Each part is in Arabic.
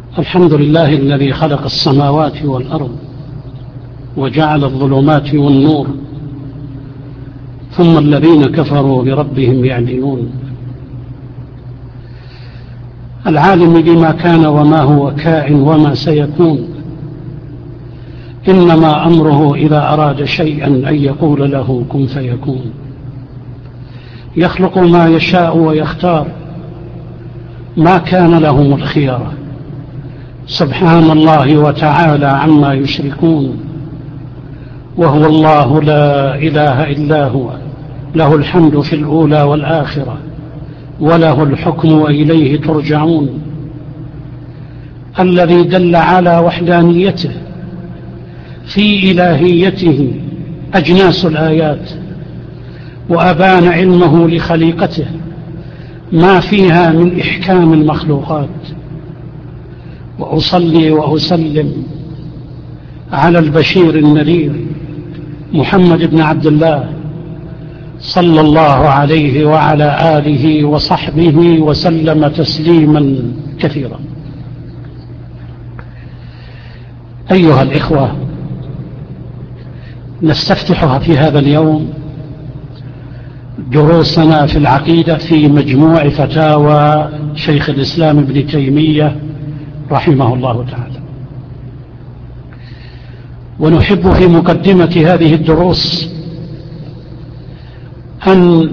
الحمد لله الذي خلق السماوات والأرض وجعل الظلمات والنور، ثم الذين كفروا بربهم يعدلون. العالم بما كان وما هو كائن وما سيكون، إنما أمره إذا أراد شيئا أن يقول له كن فيكون. يخلق ما يشاء ويختار، ما كان لهم الخيرة. سبحان الله وتعالى عما يشركون، وهو الله لا إله إلا هو، له الحمد في الأولى والآخرة، وله الحكم وإليه ترجعون. الذي دل على وحدانيته في إلهيته أجناس الآيات، وأبان علمه لخليقته ما فيها من إحكام المخلوقات. وأصلي وأسلم على البشير النذير محمد بن عبد الله صلى الله عليه وعلى آله وصحبه وسلم تسليما كثيرا. أيها الإخوة، نستفتحها في هذا اليوم دروسنا في العقيدة في مجموع فتاوى شيخ الإسلام ابن تيمية رحمه الله تعالى. ونحب في مقدمة هذه الدروس أن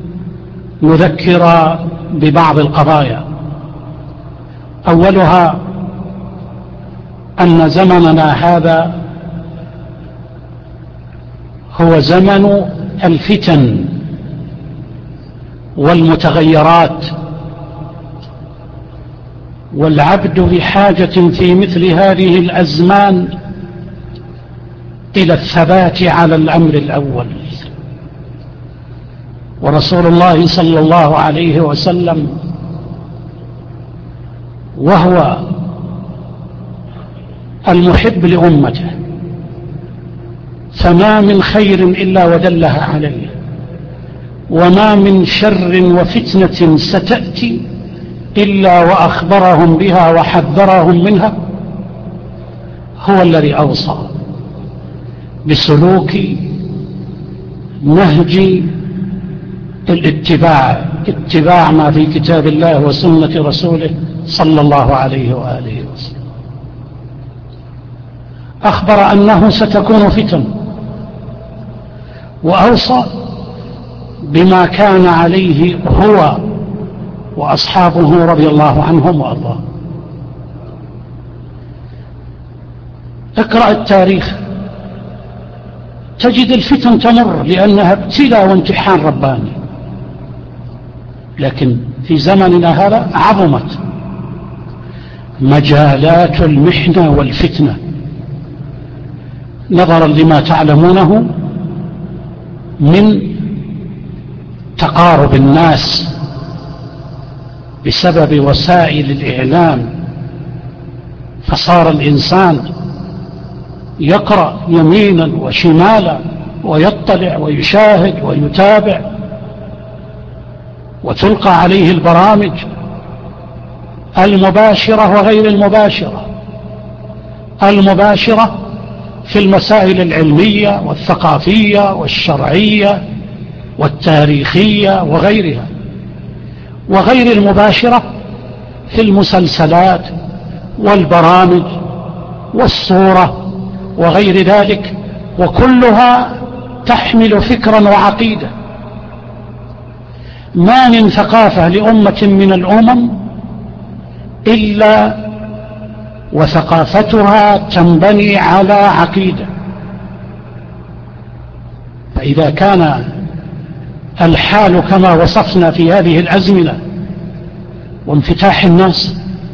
نذكر ببعض القضايا. أولها أن زمننا هذا هو زمن الفتن والمتغيرات، والعبد بحاجة في مثل هذه الأزمان إلى الثبات على الأمر الأول. ورسول الله صلى الله عليه وسلم وهو المحب لأمته، فما من خير إلا ودلها عليه، وما من شر وفتنة ستأتي إلا وأخبرهم بها وحذرهم منها. هو الذي أوصى بسلوك نهج الاتباع، اتباع ما في كتاب الله وسنة رسوله صلى الله عليه وآله وسلم. أخبر أنه ستكون فتن، وأوصى بما كان عليه هو وأصحابه رضي الله عنهم وأرضاهم. اقرأ التاريخ تجد الفتن تمر لأنها ابتلاء وامتحان رباني، لكن في زمننا هذا عظمت مجالات المحنة والفتنة نظرا لما تعلمونه من تقارب الناس بسبب وسائل الإعلام. فصار الإنسان يقرأ يمينا وشمالا ويطلع ويشاهد ويتابع، وتلقى عليه البرامج المباشرة وغير المباشرة. المباشرة في المسائل العلمية والثقافية والشرعية والتاريخية وغيرها، وغير المباشرة في المسلسلات والبرامج والصورة وغير ذلك، وكلها تحمل فكرا وعقيدة. ما من ثقافة لأمة من الأمم إلا وثقافتها تنبني على عقيدة. فإذا كان الحال كما وصفنا في هذه الأزمنة وانفتاح الناس،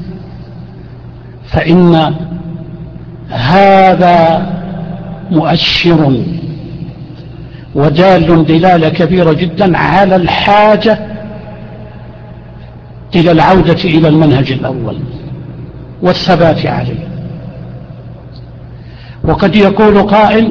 فإن هذا مؤشر ودال دلالة كبيرة جدا على الحاجة إلى العودة إلى المنهج الأول والثبات عليه. وقد يقول قائل: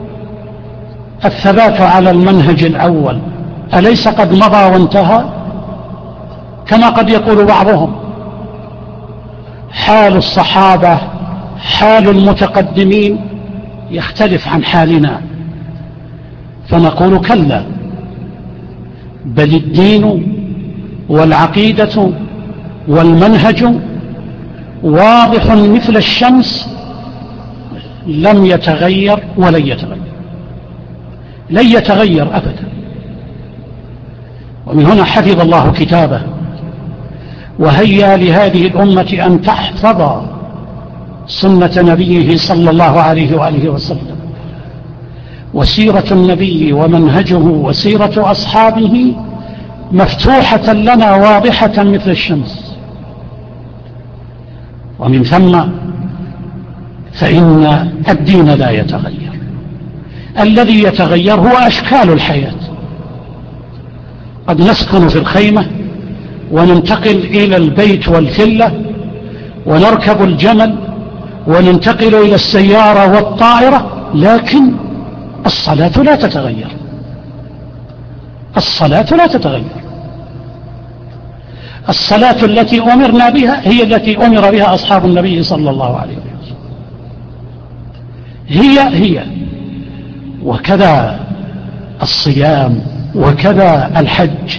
الثبات على المنهج الأول أليس قد مضى وانتهى؟ كما قد يقول بعضهم: حال الصحابة حال المتقدمين يختلف عن حالنا، فنقول كلا، بل الدين والعقيدة والمنهج واضح مثل الشمس، لم يتغير ولن يتغير، لن يتغير أبدا. ومن هنا حفظ الله كتابه وهيأ لهذه الأمة أن تحفظ سنة نبيه صلى الله عليه وآله وسلم، وسيرة النبي ومنهجه وسيرة أصحابه مفتوحة لنا واضحة مثل الشمس. ومن ثم فإن الدين لا يتغير، الذي يتغير هو أشكال الحياة. قد نسكن في الخيمة وننتقل إلى البيت والفلة ونركب الجمل وننتقل إلى السيارة والطائرة، لكن الصلاة لا تتغير، الصلاة لا تتغير. الصلاة التي أمرنا بها هي التي أمر بها أصحاب النبي صلى الله عليه وسلم، هي وكذا الصيام وكذا الحج.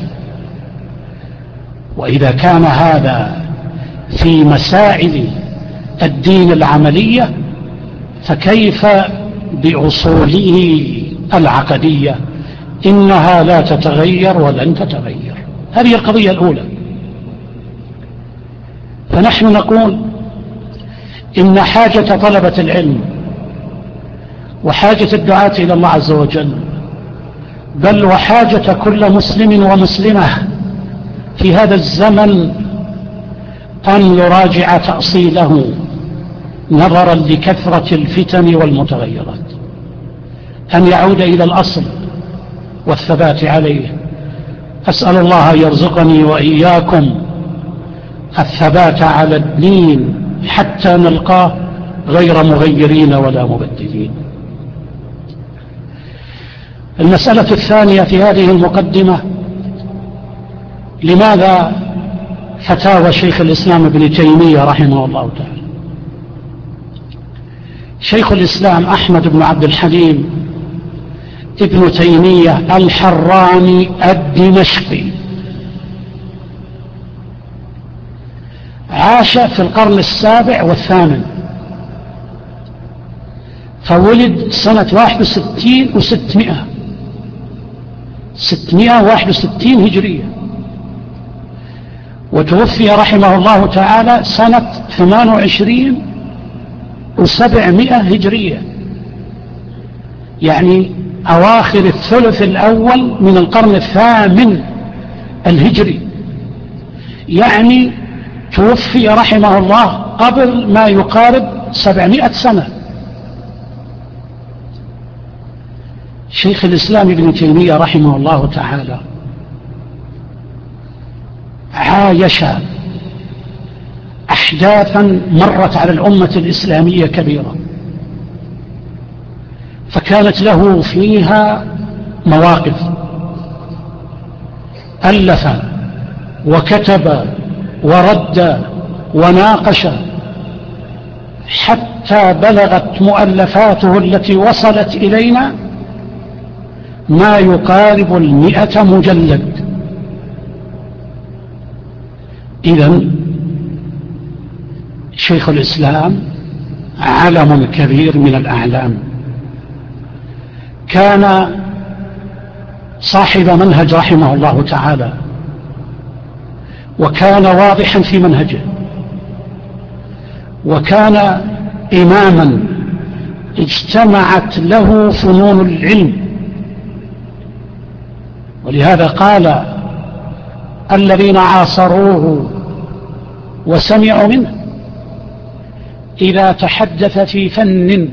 وإذا كان هذا في مسائل الدين العملية، فكيف بأصوله العقدية؟ إنها لا تتغير ولن تتغير. هذه القضية الأولى. فنحن نقول إن حاجة طلبة العلم وحاجة الدعاة إلى الله عز وجل، بل وحاجة كل مسلم ومسلمة في هذا الزمن، أن يراجع تأصيله نظرا لكثرة الفتن والمتغيرات، أن يعود إلى الأصل والثبات عليه. أسأل الله أن يرزقني وإياكم الثبات على الدين حتى نلقاه غير مغيرين ولا مبدلين. المسألة الثانية في هذه المقدمة: لماذا فتاوى شيخ الإسلام ابن تيمية رحمه الله تعالى؟ شيخ الإسلام أحمد بن عبد الحليم ابن تيمية الحراني الدمشقي عاش في القرن 7 والثامن، فولد سنة 61 و600، 661 هجرية، وتوفي رحمه الله تعالى سنة 28 و700 هجرية، يعني أواخر الثلث الأول من القرن 8 الهجري، يعني توفي رحمه الله قبل ما يقارب 700 سنة. شيخ الإسلام ابن تيمية رحمه الله تعالى عايش أحداثا مرت على الأمة الإسلامية كبيرة، فكانت له فيها مواقف، ألف وكتب ورد وناقش، حتى بلغت مؤلفاته التي وصلت إلينا ما يقارب 100 مجلد. إذن شيخ الإسلام علم كبير من الأعلام، كان صاحب منهج رحمه الله تعالى، وكان واضحا في منهجه، وكان إماما اجتمعت له فنون العلم. ولهذا قال الذين عاصروه وسمعوا منه: إذا تحدث في فن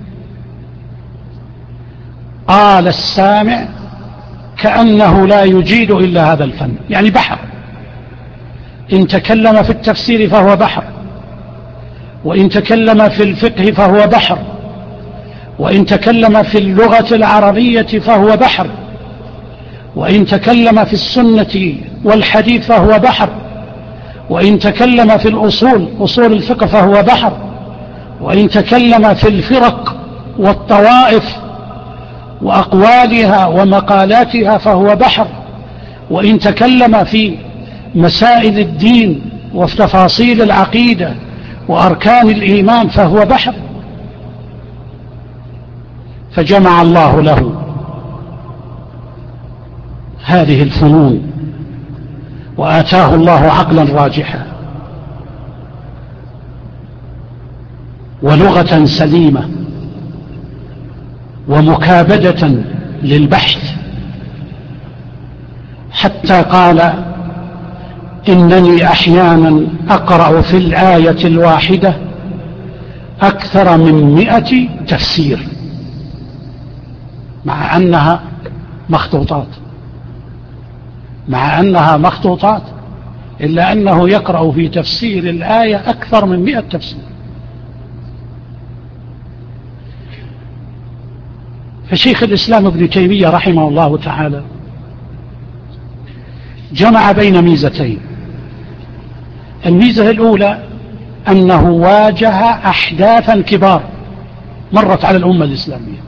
قال السامع كأنه لا يجيد إلا هذا الفن، يعني بحر. إن تكلم في التفسير فهو بحر، وإن تكلم في الفقه فهو بحر، وإن تكلم في اللغة العربية فهو بحر، وإن تكلم في السنة والحديث فهو بحر، وإن تكلم في الأصول أصول الفقه فهو بحر، وإن تكلم في الفرق والطوائف وأقوالها ومقالاتها فهو بحر، وإن تكلم في مسائل الدين وفي تفاصيل العقيدة وأركان الإيمان فهو بحر. فجمع الله له هذه الفنون، وآتاه الله عقلا راجحا ولغة سليمة ومكابدة للبحث، حتى قال: إنني أحيانا أقرأ في الآية الواحدة أكثر من 100 تفسير، مع أنها مخطوطات، إلا أنه يقرأ في تفسير الآية أكثر من 100 تفسير. فشيخ الإسلام ابن تيمية رحمه الله تعالى جمع بين ميزتين. الميزة الأولى أنه واجه أحداثا كبار مرت على الأمة الإسلامية.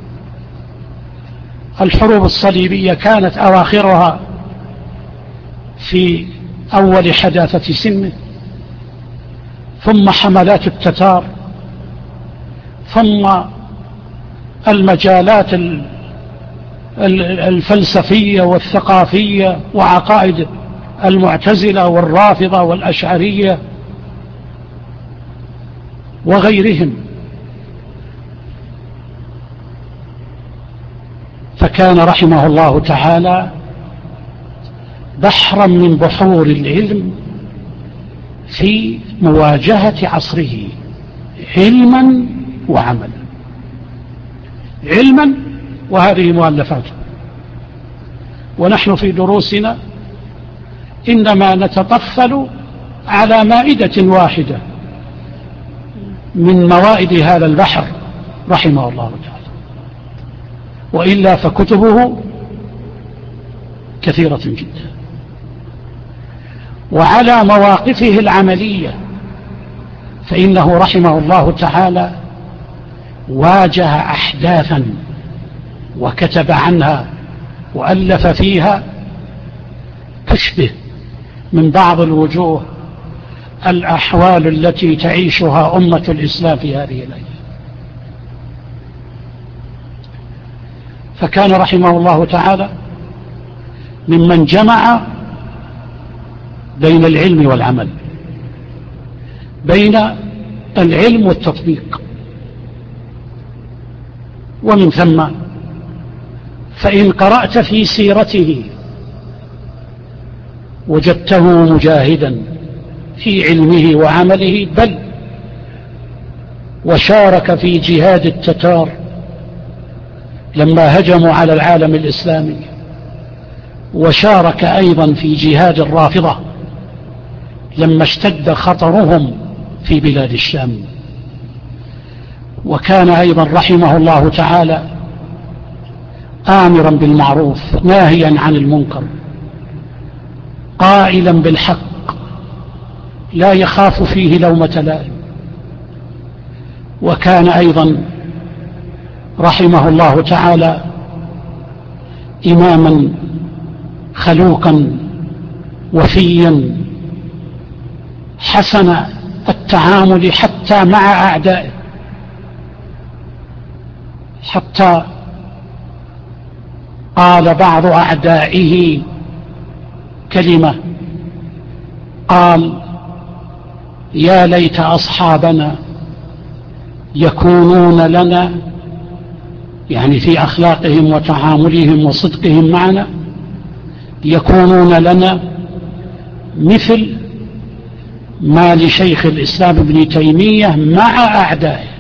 الحروب الصليبية كانت أواخرها في أول حداثة سنه، ثم حملات التتار، ثم المجالات الفلسفية والثقافية وعقائد المعتزلة والرافضة والأشعرية وغيرهم. فكان رحمه الله تعالى بحرا من بحور العلم في مواجهة عصره، علما وعملا. علما، وهذه مؤلفاته، ونحن في دروسنا إنما نتطفل على مائدة واحدة من موائد هذا البحر رحمه الله تعالى، وإلا فكتبه كثيرة جدا. وعلى مواقفه العملية فإنه رحمه الله تعالى واجه أحداثا وكتب عنها وألف فيها تشبه من بعض الوجوه الأحوال التي تعيشها أمة الإسلام في هذه الأيام. فكان رحمه الله تعالى ممن جمع بين العلم والعمل، بين العلم والتطبيق. ومن ثم فإن قرأت في سيرته وجدته مجاهدا في علمه وعمله، بل وشارك في جهاد التتار لما هجموا على العالم الإسلامي، وشارك أيضا في جهاد الرافضة لما اشتد خطرهم في بلاد الشام. وكان أيضا رحمه الله تعالى آمرا بالمعروف ناهيا عن المنكر، قائلا بالحق لا يخاف فيه لومة لائم. وكان أيضا رحمه الله تعالى إماما خلوقا وفيا حسن التعامل حتى مع أعدائه، حتى قال بعض أعدائه كلمة، قال: يا ليت أصحابنا يكونون لنا، يعني في أخلاقهم وتعاملهم وصدقهم معنا، يكونون لنا مثل ما لشيخ الإسلام ابن تيمية مع أعدائه.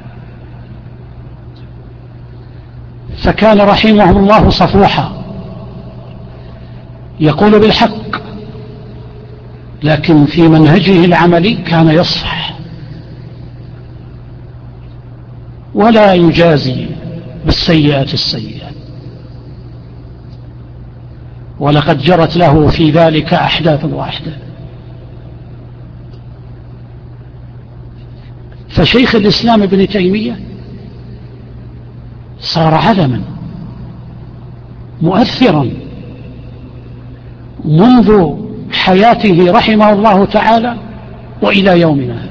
فكان رحمه الله صفوحا يقول بالحق، لكن في منهجه العملي كان يصفح ولا يجازي بالسيئات السيئات. ولقد جرت له في ذلك أحداث وأحداث. فشيخ الإسلام ابن تيمية صار علما مؤثرا منذ حياته رحمه الله تعالى وإلى يومنا هذا،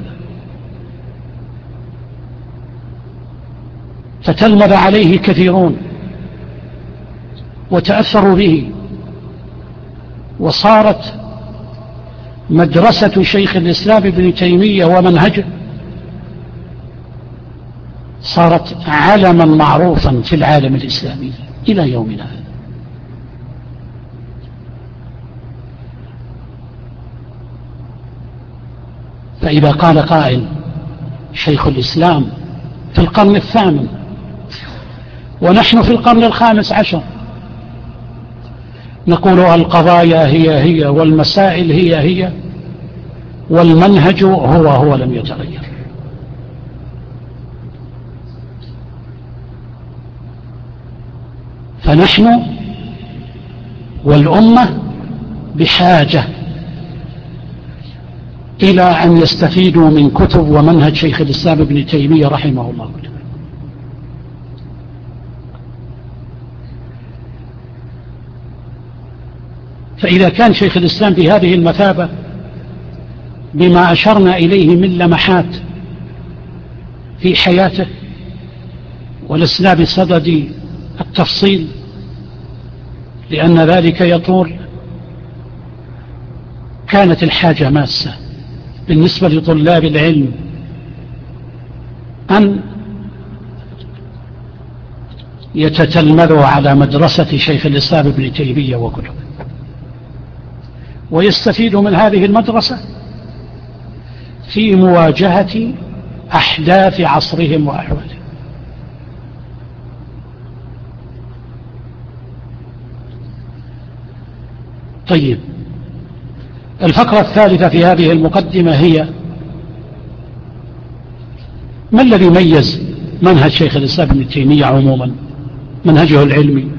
فتلمذ عليه كثيرون وتأثروا به، وصارت مدرسة شيخ الإسلام ابن تيمية ومنهجه صارت علما معروفا في العالم الإسلامي إلى يومنا هذا. فإذا قال قائل شيخ الإسلام في القرن الثامن ونحن في القرن الخامس عشر، نقول القضايا هي والمسائل هي والمنهج هو لم يتغير. فنحن والأمة بحاجة إلى أن يستفيدوا من كتب ومنهج شيخ الإسلام ابن تيمية رحمه الله تعالى. فإذا كان شيخ الإسلام بهذه المثابة بما أشرنا إليه من لمحات في حياته ولسنا بصدد التفصيل لأن ذلك يطول، كانت الحاجة ماسة بالنسبة لطلاب العلم أن يتتلمذوا على مدرسة شيخ الإسلام ابن تيمية وكتبه، ويستفيدوا من هذه المدرسة في مواجهة أحداث عصرهم وأحوالهم. طيب، الفقرة الثالثة في هذه المقدمة هي ما الذي ميز منهج شيخ الإسلام ابن تيمية عموما، منهجه العلمي؟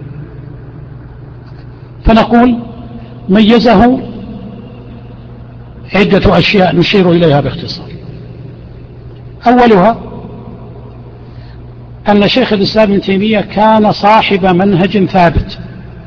فنقول ميزه عدة أشياء نشير إليها باختصار. أولها أن شيخ الإسلام ابن تيمية كان صاحب منهج ثابت.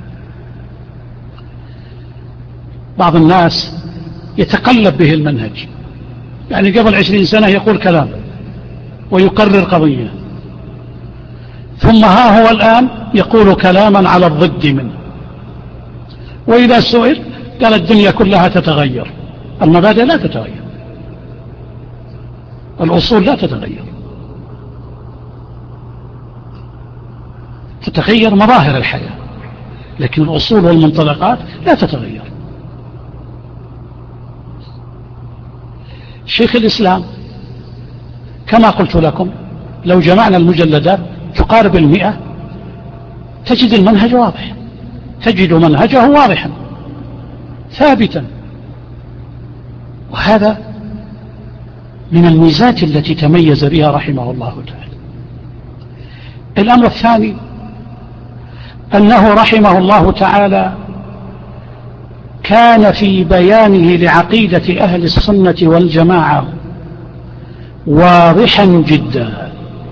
بعض الناس يتقلب به المنهج، يعني قبل 20 سنة يقول كلام ويقرر قضية، ثم ها هو الآن يقول كلاما على الضد منه، وإذا سئل قال الدنيا كلها تتغير، المبادئ لا تتغير، الأصول لا تتغير، تتغير مظاهر الحياة لكن الأصول والمنطلقات لا تتغير. شيخ الإسلام كما قلت لكم لو جمعنا المجلدات تقارب 100 تجد المنهج واضح، تجد منهجه واضحا ثابتا، وهذا من الميزات التي تميز بها رحمه الله تعالى. الأمر الثاني أنه رحمه الله تعالى كان في بيانه لعقيدة أهل السنة والجماعة واضحا جدا،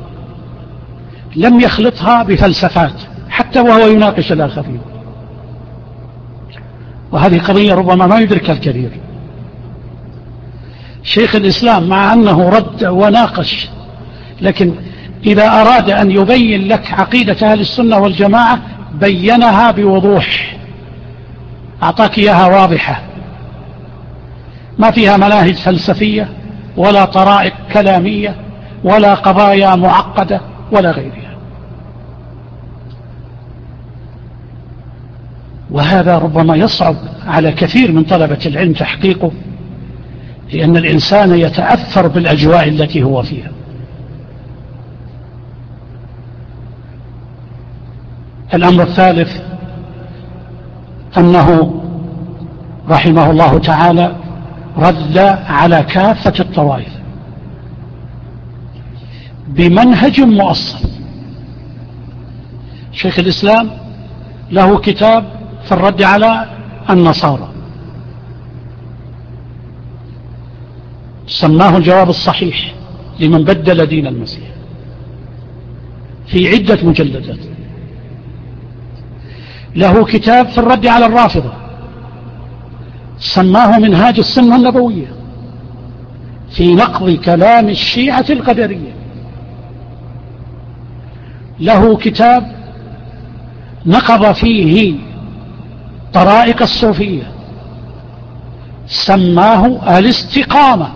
لم يخلطها بفلسفات حتى وهو يناقش الآخرين، وهذه قضية ربما ما يدركها الكثير. شيخ الإسلام مع أنه رد وناقش، لكن إذا أراد أن يبين لك عقيدة أهل السنة والجماعة بينها بوضوح، أعطاك إياها واضحة، ما فيها مناهج فلسفية ولا طرائق كلامية ولا قضايا معقدة ولا غيرها. وهذا ربما يصعب على كثير من طلبة العلم تحقيقه، لأن الإنسان يتأثر بالأجواء التي هو فيها. الأمر الثالث أنه رحمه الله تعالى رد على كافة الطوائف بمنهج مؤصل. شيخ الإسلام له كتاب في الرد على النصارى سماه الجواب الصحيح لمن بدل دين المسيح في عدة مجلدات. له كتاب في الرد على الرافضة سماه منهاج السنة النبوية في نقض كلام الشيعة القدرية. له كتاب نقض فيه طرائق الصوفية سماه الاستقامة.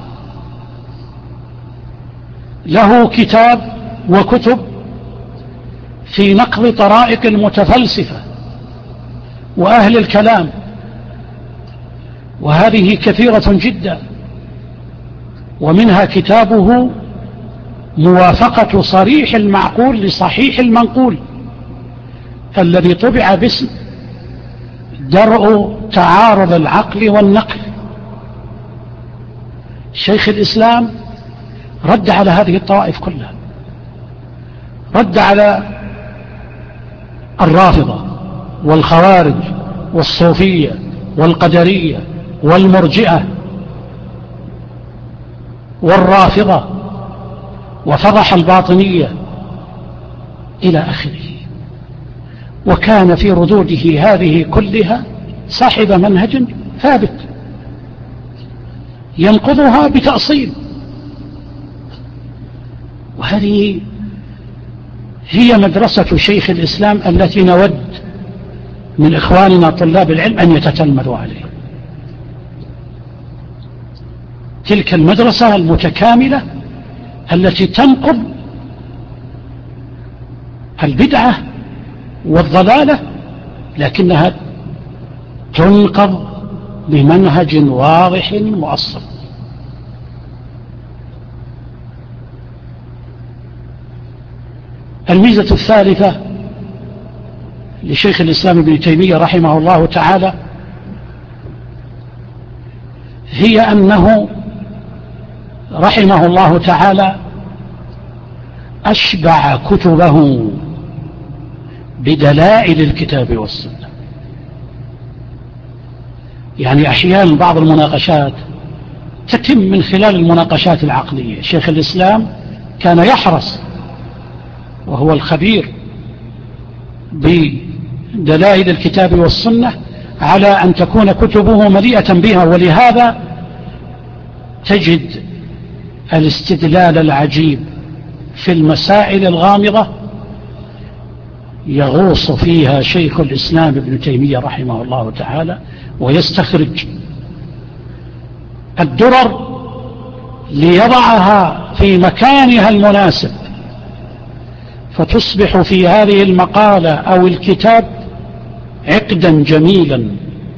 له كتاب وكتب في نقض طرائق المتفلسفة وأهل الكلام، وهذه كثيرة جدا، ومنها كتابه موافقة صريح المعقول لصحيح المنقول الذي طبع باسم درء تعارض العقل والنقل. شيخ الإسلام رد على هذه الطوائف كلها، رد على الرافضة والخوارج والصوفية والقدرية والمرجئة والرافضة، وفضح الباطنية إلى آخره. وكان في ردوده هذه كلها صاحب منهج ثابت ينقضها بتأصيل. وهذه هي مدرسة شيخ الإسلام التي نود من إخواننا طلاب العلم أن يتتلمذوا عليه. تلك المدرسة المتكاملة التي تنقض البدعة والضلالة، لكنها تنقض بمنهج واضح مؤصل. الميزة الثالثة لشيخ الإسلام ابن تيمية رحمه الله تعالى هي أنه رحمه الله تعالى أشبع كتبه بدلائل الكتاب والسنة. يعني أحيانا بعض المناقشات تتم من خلال المناقشات العقلية. شيخ الإسلام كان يحرص وهو الخبير بدلائل الكتاب والسنة على أن تكون كتبه مليئة بها، ولهذا تجد الاستدلال العجيب في المسائل الغامضة يغوص فيها شيخ الإسلام ابن تيمية رحمه الله تعالى ويستخرج الدرر ليضعها في مكانها المناسب، فتصبح في هذه المقالة أو الكتاب عقدا جميلا.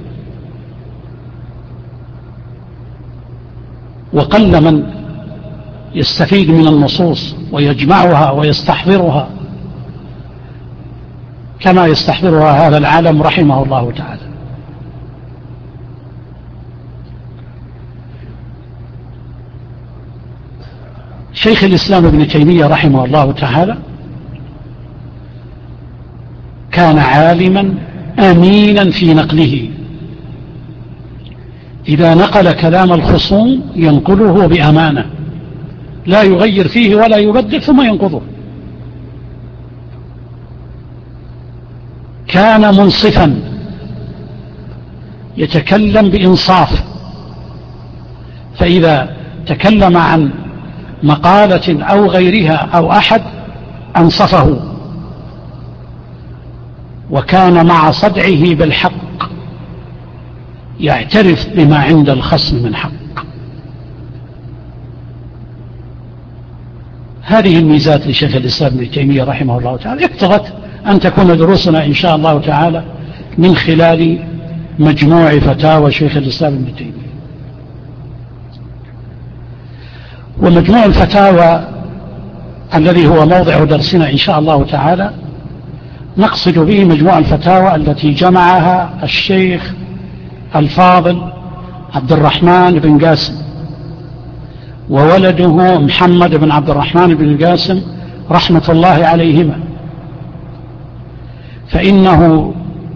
وقل من يستفيد من النصوص ويجمعها ويستحضرها كما يستحضرها هذا العالم رحمه الله تعالى. شيخ الإسلام ابن تيمية رحمه الله تعالى كان عالما أمينا في نقله. إذا نقل كلام الخصوم ينقله بأمانة، لا يغير فيه ولا يبدل ثم ينقضه. كان منصفا يتكلم بإنصاف، فإذا تكلم عن مقالة أو غيرها أو أحد أنصفه، وكان مع صدعه بالحق يعترف بما عند الخصم من حق. هذه الميزات لشيخ الإسلام ابن تيمية رحمه الله تعالى اقتضت أن تكون دروسنا إن شاء الله تعالى من خلال مجموع فتاوى شيخ الإسلام ابن تيمية. ومجموع الفتاوى الذي هو موضع درسنا إن شاء الله تعالى نقصد به مجموع الفتاوى التي جمعها الشيخ الفاضل عبد الرحمن بن قاسم وولده محمد بن عبد الرحمن بن قاسم رحمة الله عليهما، فإنه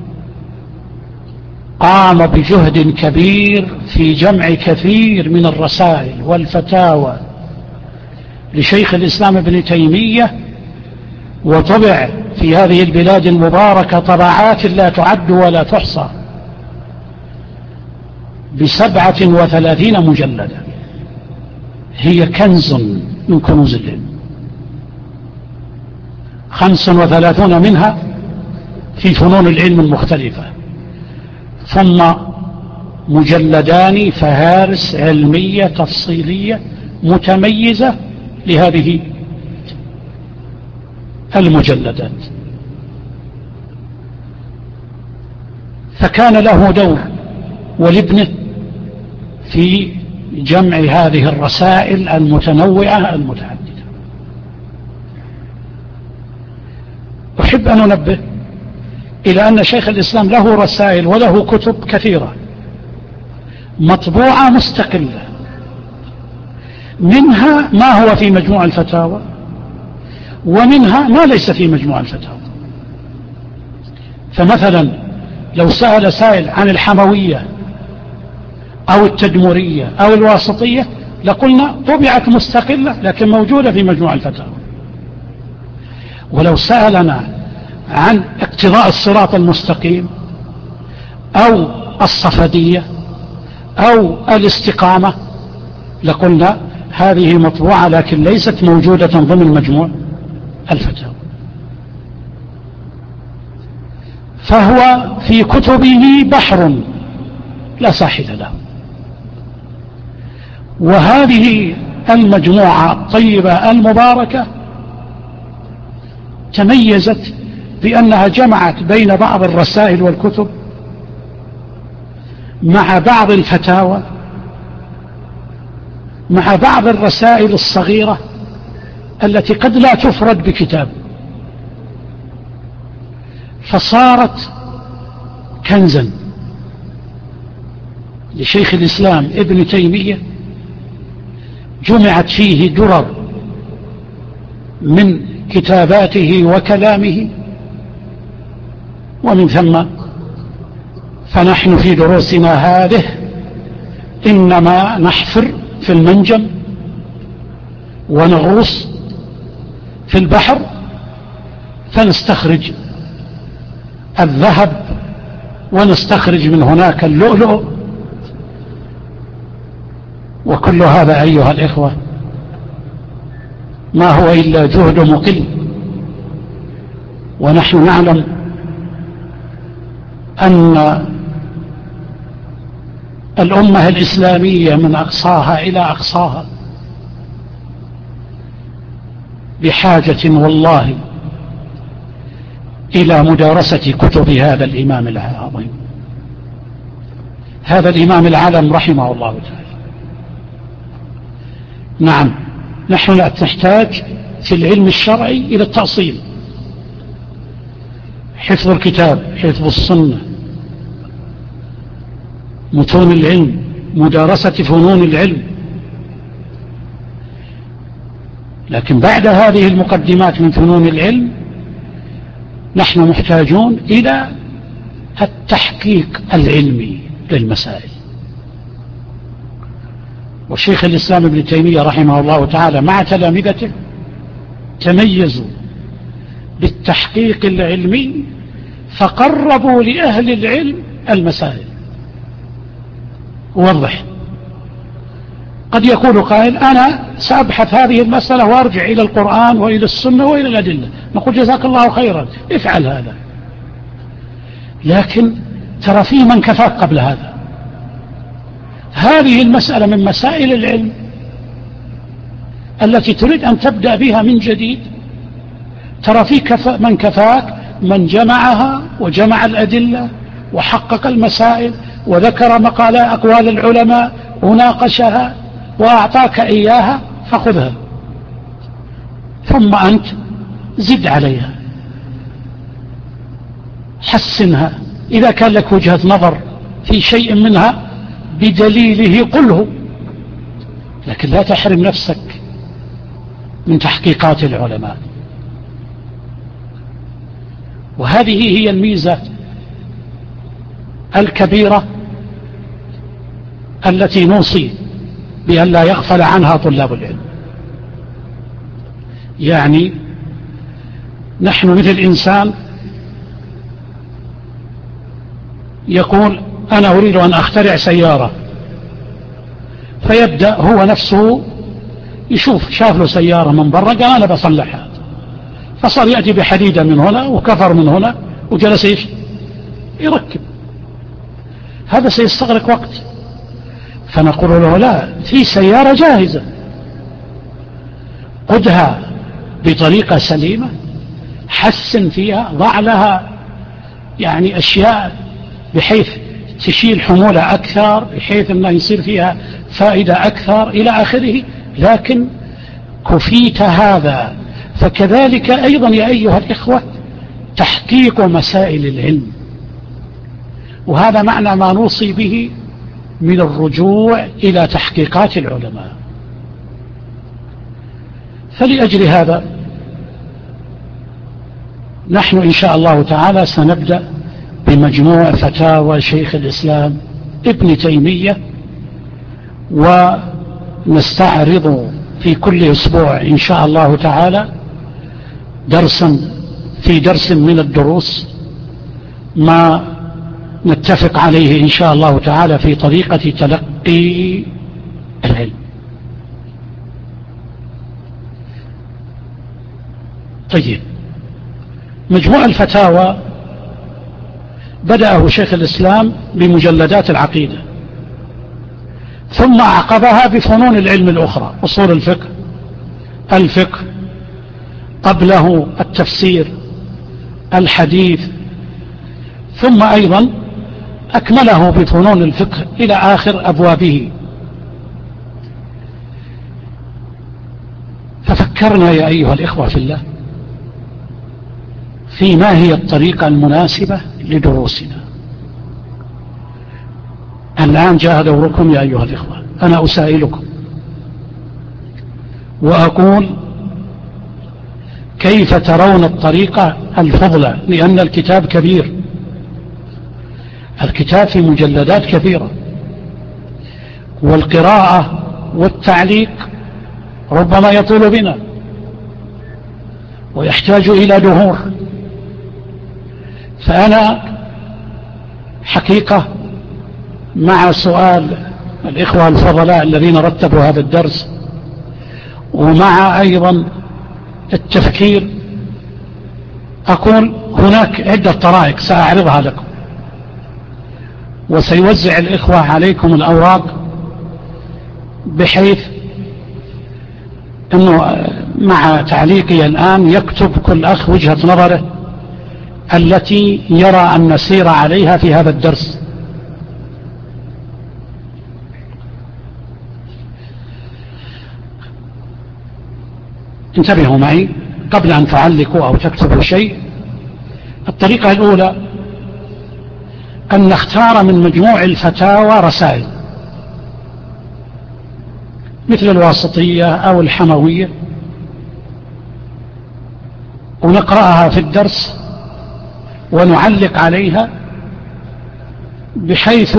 قام بجهد كبير في جمع كثير من الرسائل والفتاوى لشيخ الإسلام ابن تيمية، وطبع في هذه البلاد المباركة طبعات لا تعد ولا تحصى ب37 مجلدا، هي كنز من كنوز العلم، 35 منها في فنون العلم المختلفة، ثم مجلدان فهارس علمية تفصيلية متميزة لهذه المجلدات. فكان له دور ولابنه في جمع هذه الرسائل المتنوعة المتعددة. أحب أن أنبه إلى أن شيخ الإسلام له رسائل وله كتب كثيرة مطبوعة مستقلة، منها ما هو في مجموع الفتاوى، ومنها ما ليس في مجموع الفتاوى. فمثلا لو سأل سائل عن الحموية أو التدمرية أو الواسطية لقلنا طبعت مستقلة لكن موجودة في مجموع الفتاوى. ولو سألنا عن اقتضاء الصراط المستقيم أو الصفدية أو الاستقامة لقلنا هذه مطبوعة لكن ليست موجودة ضمن مجموع الفتاوى. فهو في كتبه بحر لا ساحل له. وهذه المجموعة الطيبة المباركة تميزت بأنها جمعت بين بعض الرسائل والكتب مع بعض الفتاوى مع بعض الرسائل الصغيرة التي قد لا تفرد بكتاب، فصارت كنزا لشيخ الإسلام ابن تيمية، جمعت فيه درر من كتاباته وكلامه. ومن ثم فنحن في دروسنا هذه إنما نحفر في المنجم ونغوص في البحر فنستخرج الذهب ونستخرج من هناك اللؤلؤ، وكل هذا أيها الإخوة ما هو إلا جهد مقل. ونحن نعلم أن الأمة الإسلامية من أقصاها إلى أقصاها بحاجة والله إلى مدارسة كتب هذا الإمام العظيم، هذا الإمام العالم رحمه الله تعالى. نعم، نحن نحتاج في العلم الشرعي إلى التأصيل، حفظ الكتاب، حفظ السنة، متون العلم، مدارسة فنون العلم. لكن بعد هذه المقدمات من فنون العلم نحن محتاجون إلى التحقيق العلمي للمسائل. والشيخ الإسلام ابن تيمية رحمه الله تعالى مع تلامذته تميزوا بالتحقيق العلمي، فقربوا لأهل العلم المسائل. وضح، قد يقول قائل أنا سأبحث هذه المسألة وأرجع إلى القرآن وإلى السنة وإلى الأدلة، نقول جزاك الله خيرا، افعل هذا، لكن ترى في من كفاك قبل هذا. هذه المسألة من مسائل العلم التي تريد أن تبدأ بها من جديد، ترى في من كفاك، من جمعها وجمع الأدلة وحقق المسائل وذكر أقوال العلماء وناقشها وأعطاك إياها، فخذها ثم أنت زد عليها، حسنها. إذا كان لك وجهة نظر في شيء منها بدليله قله، لكن لا تحرم نفسك من تحقيقات العلماء. وهذه هي الميزة الكبيرة التي نوصي بأن لا يغفل عنها طلاب العلم. يعني نحن مثل إنسان يقول أنا أريد أن أخترع سيارة، فيبدأ هو نفسه يشوف، شاف له سيارة من برا قال أنا بصلحها، فصار يأتي بحديدة من هنا وكفر من هنا وجلس يركب. هذا سيستغرق وقت. فنقول له لا، في سيارة جاهزة، قدها بطريقة سليمة، حسن فيها، ضع لها يعني أشياء بحيث تشيل حمولة أكثر، بحيث أنه يصير فيها فائدة أكثر إلى آخره، لكن كفيت هذا. فكذلك أيضا يا أيها الإخوة تحقيق مسائل العلم، وهذا معنى ما نوصي به من الرجوع إلى تحقيقات العلماء. فلأجل هذا نحن إن شاء الله تعالى سنبدأ بمجموع فتاوى شيخ الإسلام ابن تيمية، ونستعرض في كل أسبوع إن شاء الله تعالى درس من الدروس ما نتفق عليه إن شاء الله تعالى في طريقة تلقي العلم. طيب، مجموع الفتاوى بدأه شيخ الإسلام بمجلدات العقيدة، ثم أعقبها بفنون العلم الأخرى، أصول الفقه، قبله التفسير، الحديث، ثم أيضا أكمله بفنون الفقه إلى آخر أبوابه. ففكرنا يا أيها الإخوة في الله في ما هي الطريقة المناسبة لدروسنا. الآن جاء دوركم يا أيها الإخوة، أنا أسائلكم وأقول كيف ترون الطريقة الفضلى، لأن الكتاب كبير، الكتاب في مجلدات كثيرة، والقراءة والتعليق ربما يطول بنا ويحتاج إلى دهور. فأنا حقيقة مع سؤال الإخوة الفضلاء الذين رتبوا هذا الدرس، ومع أيضا التفكير، أقول هناك عدة طرائق سأعرضها لكم، وسيوزع الإخوة عليكم الأوراق بحيث أنه مع تعليقي الآن يكتب كل أخ وجهة نظره التي يرى أن نسير عليها في هذا الدرس. انتبهوا معي قبل أن تعلقوا أو تكتبوا شيء. الطريقة الأولى أن نختار من مجموع الفتاوى رسائل مثل الواسطية أو الحموية، ونقرأها في الدرس ونعلق عليها، بحيث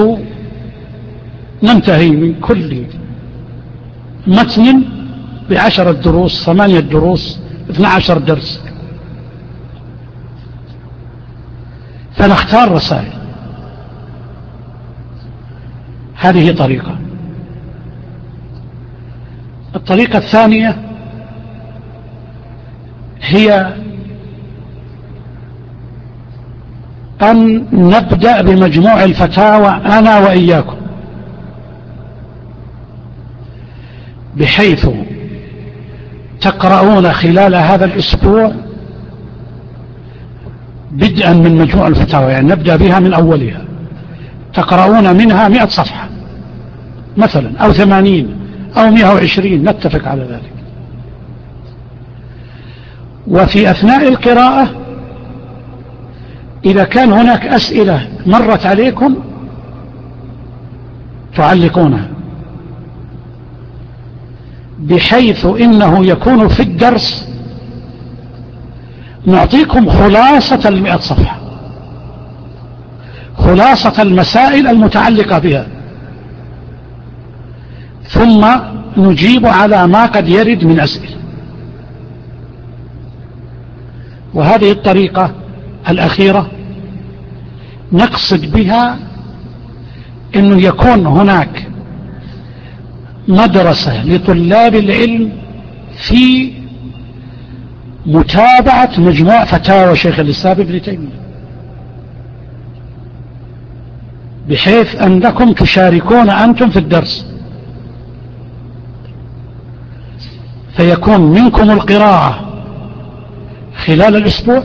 ننتهي من كل متن ب10 دروس، 8 دروس، 12 درس. فنختار رسائل. هذه طريقة. الطريقة الثانية هي أن نبدأ بمجموع الفتاوى أنا وإياكم، بحيث تقرؤون خلال هذا الأسبوع بدءا من مجموع الفتاوى، يعني نبدأ بها من أولها، تقرؤون منها 100 صفحة مثلا، أو 80 أو 120، نتفق على ذلك. وفي أثناء القراءة إذا كان هناك أسئلة مرت عليكم تعلقونها، بحيث إنه يكون في الدرس نعطيكم خلاصة 100 صفحة، خلاصة المسائل المتعلقة بها، ثم نجيب على ما قد يرد من أسئلة. وهذه الطريقة الأخيرة نقصد بها أنه يكون هناك مدرسة لطلاب العلم في متابعة مجموع فتاوى شيخ الإسلام ابن تيمية، بحيث أنكم تشاركون أنتم في الدرس، فيكون منكم القراءة خلال الأسبوع،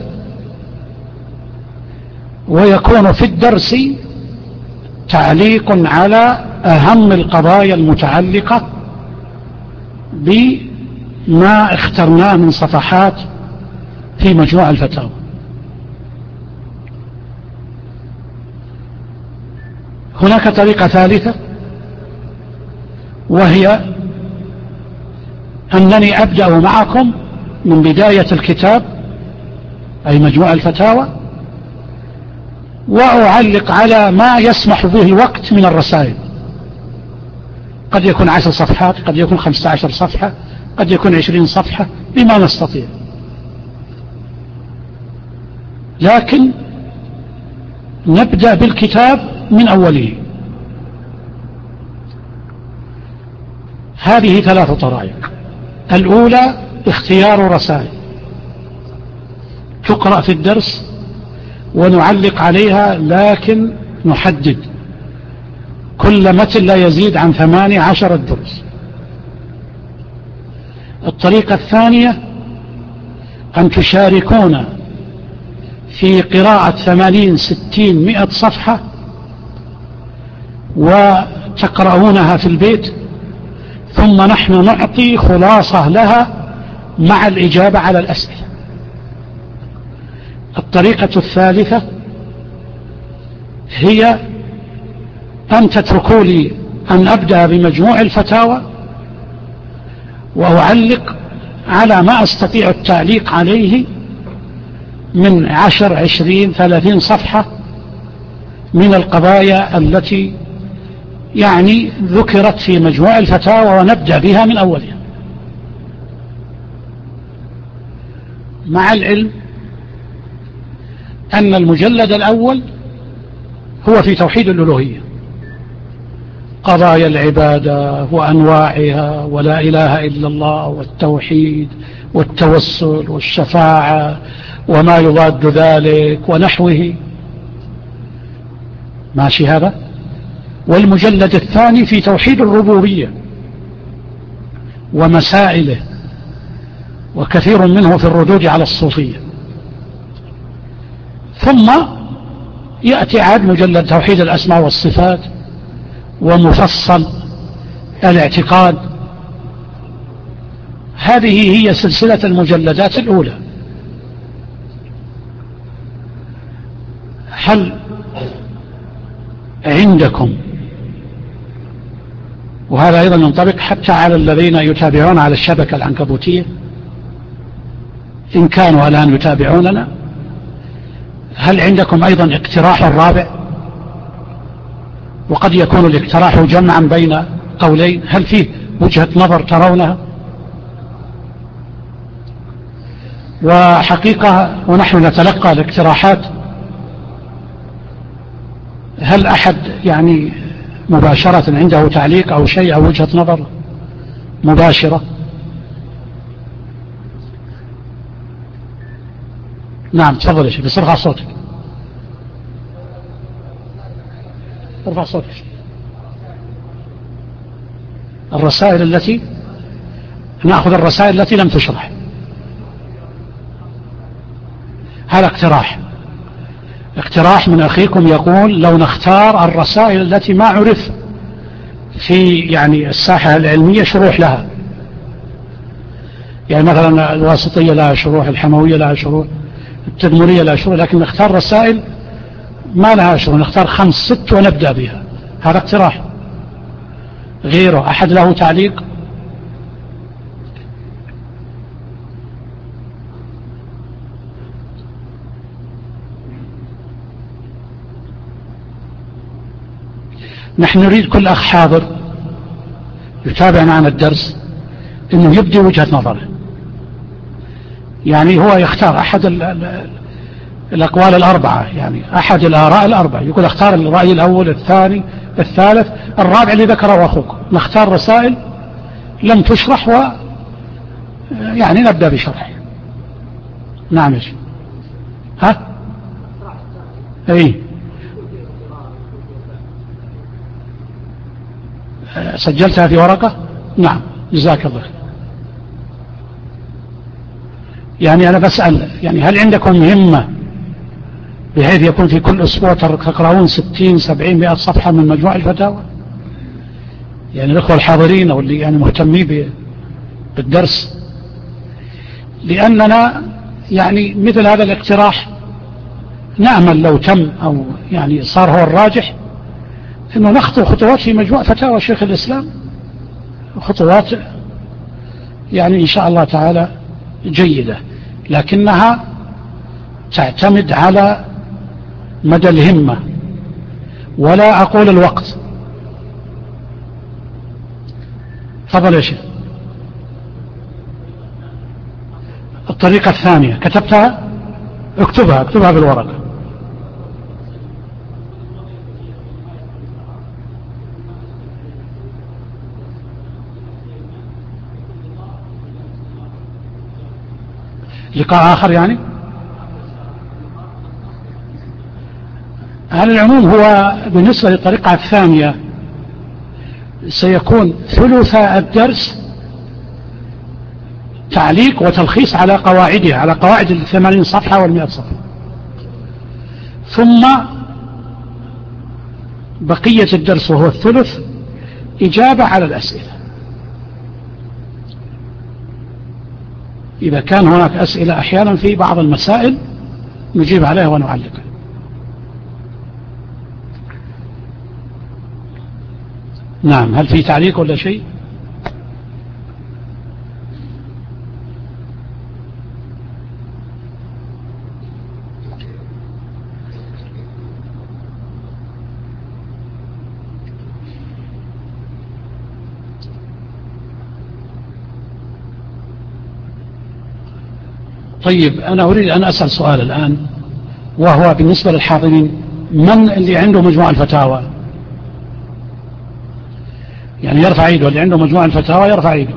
ويكون في الدرس تعليق على أهم القضايا المتعلقة بما اخترناه من صفحات في مجموع الفتاوى. هناك طريقة ثالثة، وهي أنني أبدأ معكم من بداية الكتاب أي مجموع الفتاوى، وأعلق على ما يسمح به الوقت من الرسائل، قد يكون 10 صفحات، قد يكون 15 صفحة، قد يكون 20 صفحة، بما نستطيع، لكن نبدأ بالكتاب من أوله. هذه 3 طرائق. الأولى اختيار رسائل تقرأ في الدرس ونعلق عليها، لكن نحدد كل متن لا يزيد عن 18 دروس. الطريقة الثانية أن تشاركونا في قراءة 80 60 100 صفحة وتقرؤونها في البيت، ثم نحن نعطي خلاصة لها مع الإجابة على الأسئلة. الطريقة الثالثة هي أن تتركوا لي أن أبدأ بمجموع الفتاوى وأعلق على ما أستطيع التعليق عليه من 10 20 30 صفحة من القضايا التي يعني ذكرت في مجموع الفتاوى، ونبدأ بها من أولها، مع العلم أن المجلد الأول هو في توحيد الألوهية، قضايا العبادة وأنواعها ولا إله إلا الله والتوحيد والتوسل والشفاعة وما يضاد ذلك ونحوه، ماشي هذا. والمجلد الثاني في توحيد الربوبية ومسائله، وكثير منه في الردود على الصوفية. ثم يأتي عاد مجلد توحيد الأسماء والصفات ومفصل الاعتقاد. هذه هي سلسلة المجلدات الأولى. هل عندكم، وهذا أيضا ينطبق حتى على الذين يتابعون على الشبكة العنكبوتية إن كانوا الآن يتابعوننا، هل عندكم أيضا اقتراح رابع؟ وقد يكون الاقتراح جمعا بين قولين. هل فيه وجهة نظر ترونها؟ وحقيقة ونحن نتلقى الاقتراحات، هل أحد يعني مباشرة عنده تعليق أو شيء أو وجهة نظر مباشرة؟ نعم تفضل يا شيخ، بس ارفع صوتك، ارفع صوتك. الرسائل التي نأخذ الرسائل التي لم تشرح، هذا اقتراح من أخيكم يقول لو نختار الرسائل التي ما عرف في يعني الساحة العلمية شروح لها، يعني مثلا الواسطية لها شروح، الحموية لها شروح، التدمرية لها شروح، لكن نختار رسائل ما لها شروح، نختار 5 6 ونبدأ بها. هذا اقتراح. غيره أحد له تعليق؟ نحن نريد كل أخ حاضر يتابع معنا الدرس أنه يبدي وجهة نظره. يعني هو يختار أحد الأقوال الأربعة، يعني أحد الآراء الأربعة، يقول اختار الرأي الأول الثاني الثالث الرابع اللي ذكره أخوك. نختار رسائل لم تشرح يعني نبدأ بشرح. نعم. ها اي سجلتها في ورقة. نعم جزاك الله. يعني أنا بسأل يعني هل عندكم مهمة بحيث يكون في كل أسبوع تقرؤون 60 70 100 صفحة من مجموع الفتاوى؟ يعني الأخوة الحاضرين أو اللي يعني مهتمين بالدرس، لأننا يعني مثل هذا الاقتراح نأمل لو تم أو يعني صار هو الراجح أنه نخطو خطوات في مجموع فتاوى شيخ الإسلام، خطوات يعني إن شاء الله تعالى جيدة، لكنها تعتمد على مدى الهمة ولا أقول الوقت. تفضل يا شيخ. الطريقة الثانية كتبتها، اكتبها بالورقة. لقاء آخر يعني. على العموم هو بالنسبة للطريقة الثانية سيكون ثلث الدرس تعليق وتلخيص على قواعدها، على قواعد 80 صفحة وال100 صفحة، ثم بقية الدرس وهو الثلث إجابة على الأسئلة. إذا كان هناك أسئلة أحيانا في بعض المسائل نجيب عليها ونعلقها. نعم. هل في تعليق ولا شيء؟ طيب أنا أريد أن أسأل سؤال الآن، وهو بالنسبة للحاضرين، من اللي عنده مجموع الفتاوى؟ يعني يرفع ايده، اللي عنده مجموع الفتاوى يرفع ايده.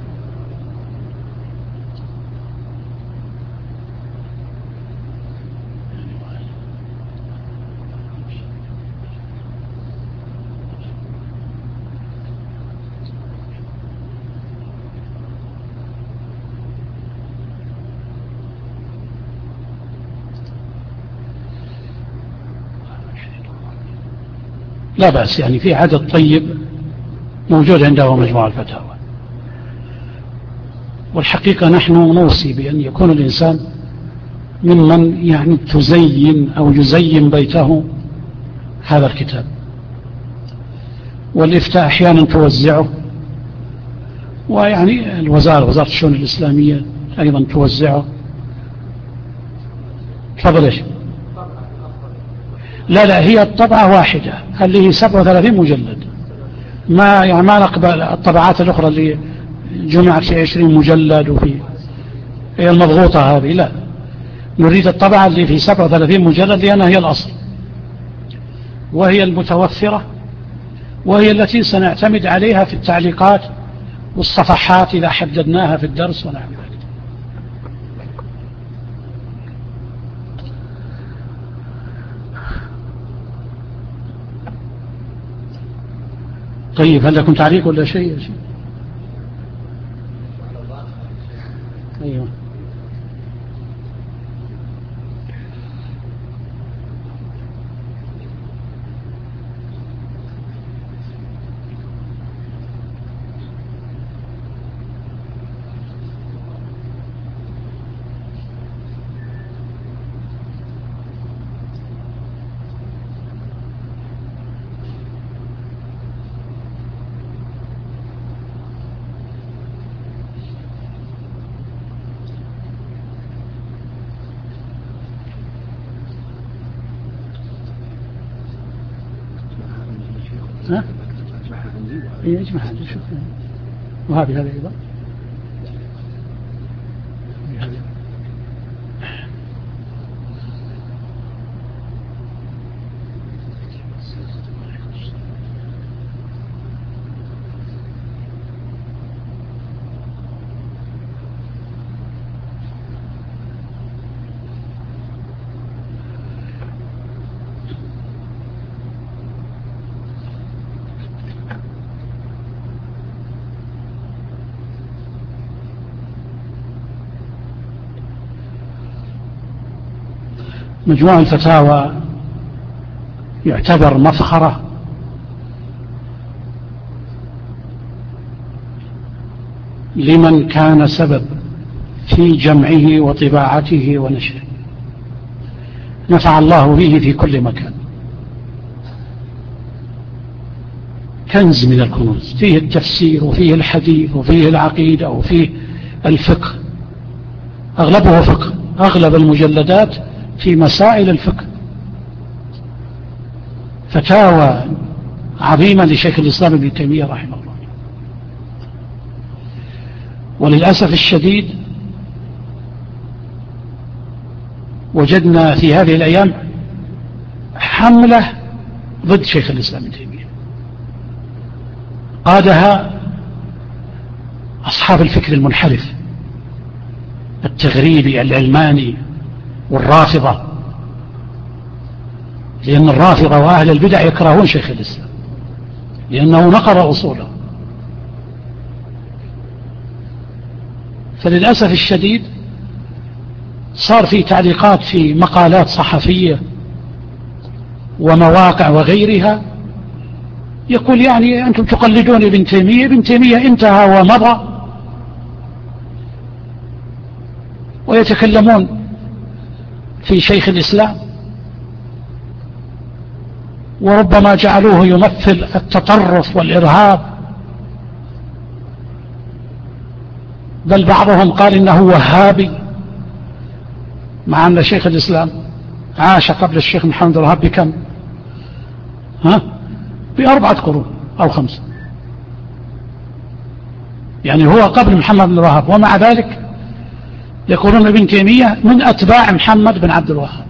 لا بأس، يعني في عدد طيب موجود عنده مجموع الفتاوى. والحقيقة نحن نوصي بأن يكون الإنسان ممن يعني تزين أو يزين بيته هذا الكتاب. والإفتاء أحيانا توزعه، ويعني وزارة الشؤون الإسلامية أيضا توزعه. تفضل يا شيخ. لا هي الطبعة واحدة اللي هي 37 مجلد، ما نقبل الطبعات الأخرى اللي جمعت في 20 مجلد وفي هي المضغوطة هذه، لا، نريد الطبعة اللي في 37 مجلد لأنها هي الأصل، وهي المتوفرة، وهي التي سنعتمد عليها في التعليقات والصفحات إذا حددناها في الدرس ونحو ذلك. طيب هل لكم تعليق ولا شيء يا شيء؟ أيوه. ها؟ إيه اجمع هذا شوف، وهذه أيضا. مجموع الفتاوى يعتبر مفخرة لمن كان سبب في جمعه وطباعته ونشره، نفع الله به في كل مكان. كنز من الكنوز، فيه التفسير وفيه الحديث وفيه العقيدة وفيه الفقه، أغلبه فقه، أغلب المجلدات في مسائل الفقه. فتاوى عظيمة لشيخ الإسلام ابن تيمية رحمه الله. وللأسف الشديد وجدنا في هذه الأيام حملة ضد شيخ الإسلام ابن تيمية قادها أصحاب الفكر المنحرف التغريبي العلماني والرافضة، لأن الرافضة وأهل البدع يكرهون شيخ الإسلام لأنه نقض أصوله. فللأسف الشديد صار في تعليقات في مقالات صحفية ومواقع وغيرها يقول يعني أنتم تقلدون ابن تيمية، ابن تيمية انتهى ومضى، ويتكلمون في شيخ الإسلام وربما جعلوه يمثل التطرف والإرهاب، بل بعضهم قال إنه وهابي، مع أن شيخ الإسلام عاش قبل الشيخ محمد الوهاب بكم؟ ب4 قرون أو 5، يعني هو قبل محمد بن الوهاب، ومع ذلك يقولون ابن تيمية من أتباع محمد بن عبد الوهاب.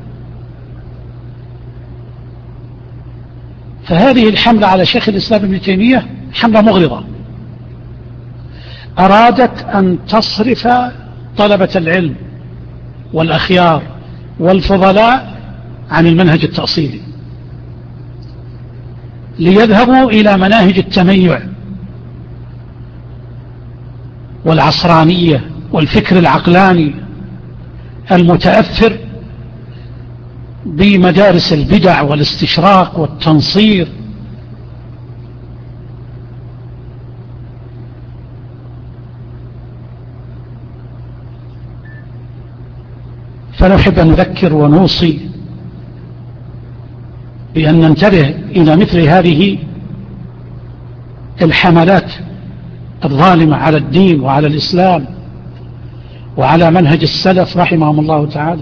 فهذه الحملة على شيخ الإسلام ابن تيمية حملة مغرضة، أرادت أن تصرف طلبة العلم والأخيار والفضلاء عن المنهج التأصيلي ليذهبوا إلى مناهج التميع والعصرانية والفكر العقلاني المتأثر بمدارس البدع والاستشراق والتنصير. فنحب أن نذكر ونوصي بأن ننتبه إلى مثل هذه الحملات الظالمة على الدين وعلى الإسلام وعلى منهج السلف رحمهم الله تعالى.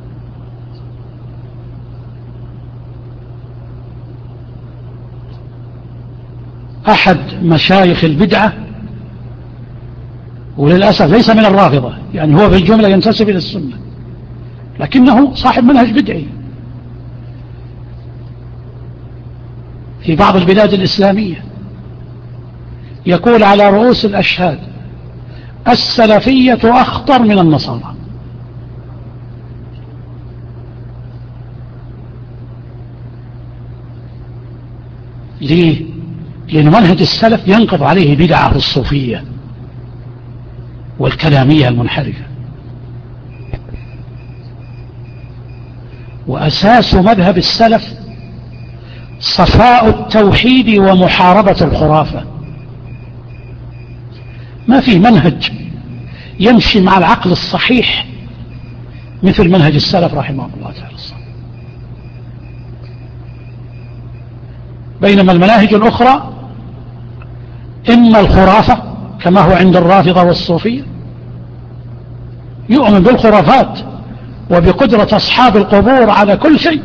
أحد مشايخ البدعة، وللأسف ليس من الرافضة، يعني هو بالجملة ينتسب إلى السنة لكنه صاحب منهج بدعي، في بعض البلاد الإسلامية يقول على رؤوس الأشهاد السلفية أخطر من النصارى. ليه؟ لأن منهج السلف ينقض عليه بدعة الصوفية والكلامية المنحرفة، وأساس مذهب السلف صفاء التوحيد ومحاربة الخرافة. ما في منهج يمشي مع العقل الصحيح مثل منهج السلف رحمه الله تعالى. بينما المناهج الأخرى إما الخرافة كما هو عند الرافضة والصوفية، يؤمن بالخرافات وبقدرة أصحاب القبور على كل شيء،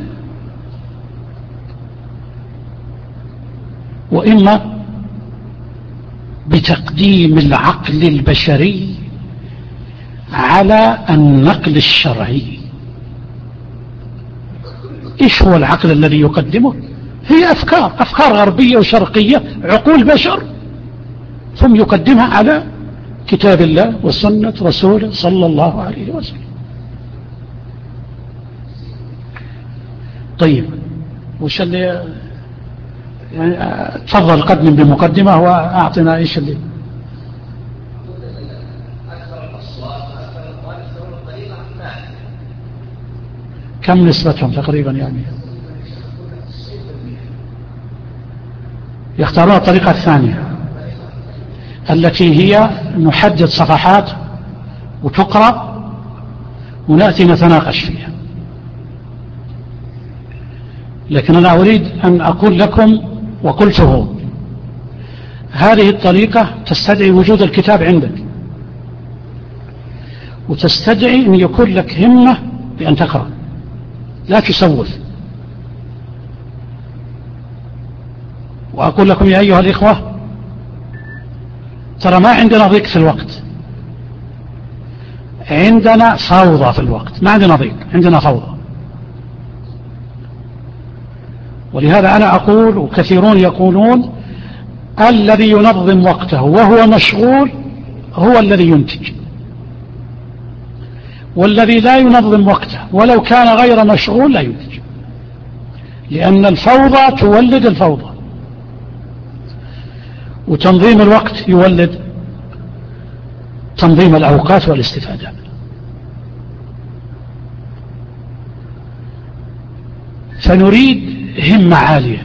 وإما بتقديم العقل البشري على النقل الشرعي. إيش هو العقل الذي يقدمه؟ هي أفكار غربية وشرقية، عقول بشر، ثم يقدمها على كتاب الله وسنة رسوله صلى الله عليه وسلم. طيب، وش اللي يعني تفضل قدم بمقدمة وأعطنا إيش اللي كم نسبتهم تقريبا يعني؟ يختارون الطريقة الثانية التي هي نحدد صفحات وتقرأ ونأتي نتناقش فيها. لكن أنا أريد أن أقول لكم وقلته، هذه الطريقة تستدعي وجود الكتاب عندك، وتستدعي أن يكون لك همة بأن تقرأ، لا تسوف. وأقول لكم يا أيها الإخوة، ترى ما عندنا ضيق في الوقت، عندنا فوضى في الوقت، ما عندنا ضيق، عندنا فوضى. ولهذا أنا أقول وكثيرون يقولون الذي ينظم وقته وهو مشغول هو الذي ينتج، والذي لا ينظم وقته ولو كان غير مشغول لا ينتج، لأن الفوضى تولد الفوضى، وتنظيم الوقت يولد تنظيم الأوقات والاستفادة. فنريد همة عالية،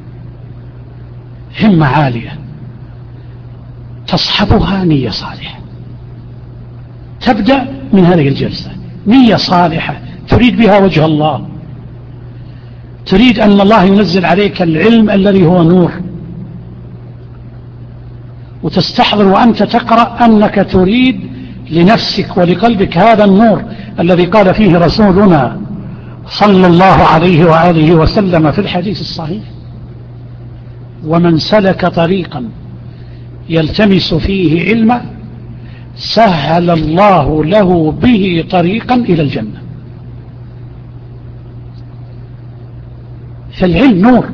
همة عالية تصحبها نية صالحة. تبدأ من هذه الجلسة نية صالحة تريد بها وجه الله، تريد أن الله ينزل عليك العلم الذي هو نور، وتستحضر وأنت تقرأ أنك تريد لنفسك ولقلبك هذا النور الذي قال فيه رسولنا صلى الله عليه وآله وسلم في الحديث الصحيح: ومن سلك طريقا يلتمس فيه علما سهل الله له به طريقا إلى الجنة. فالعلم نور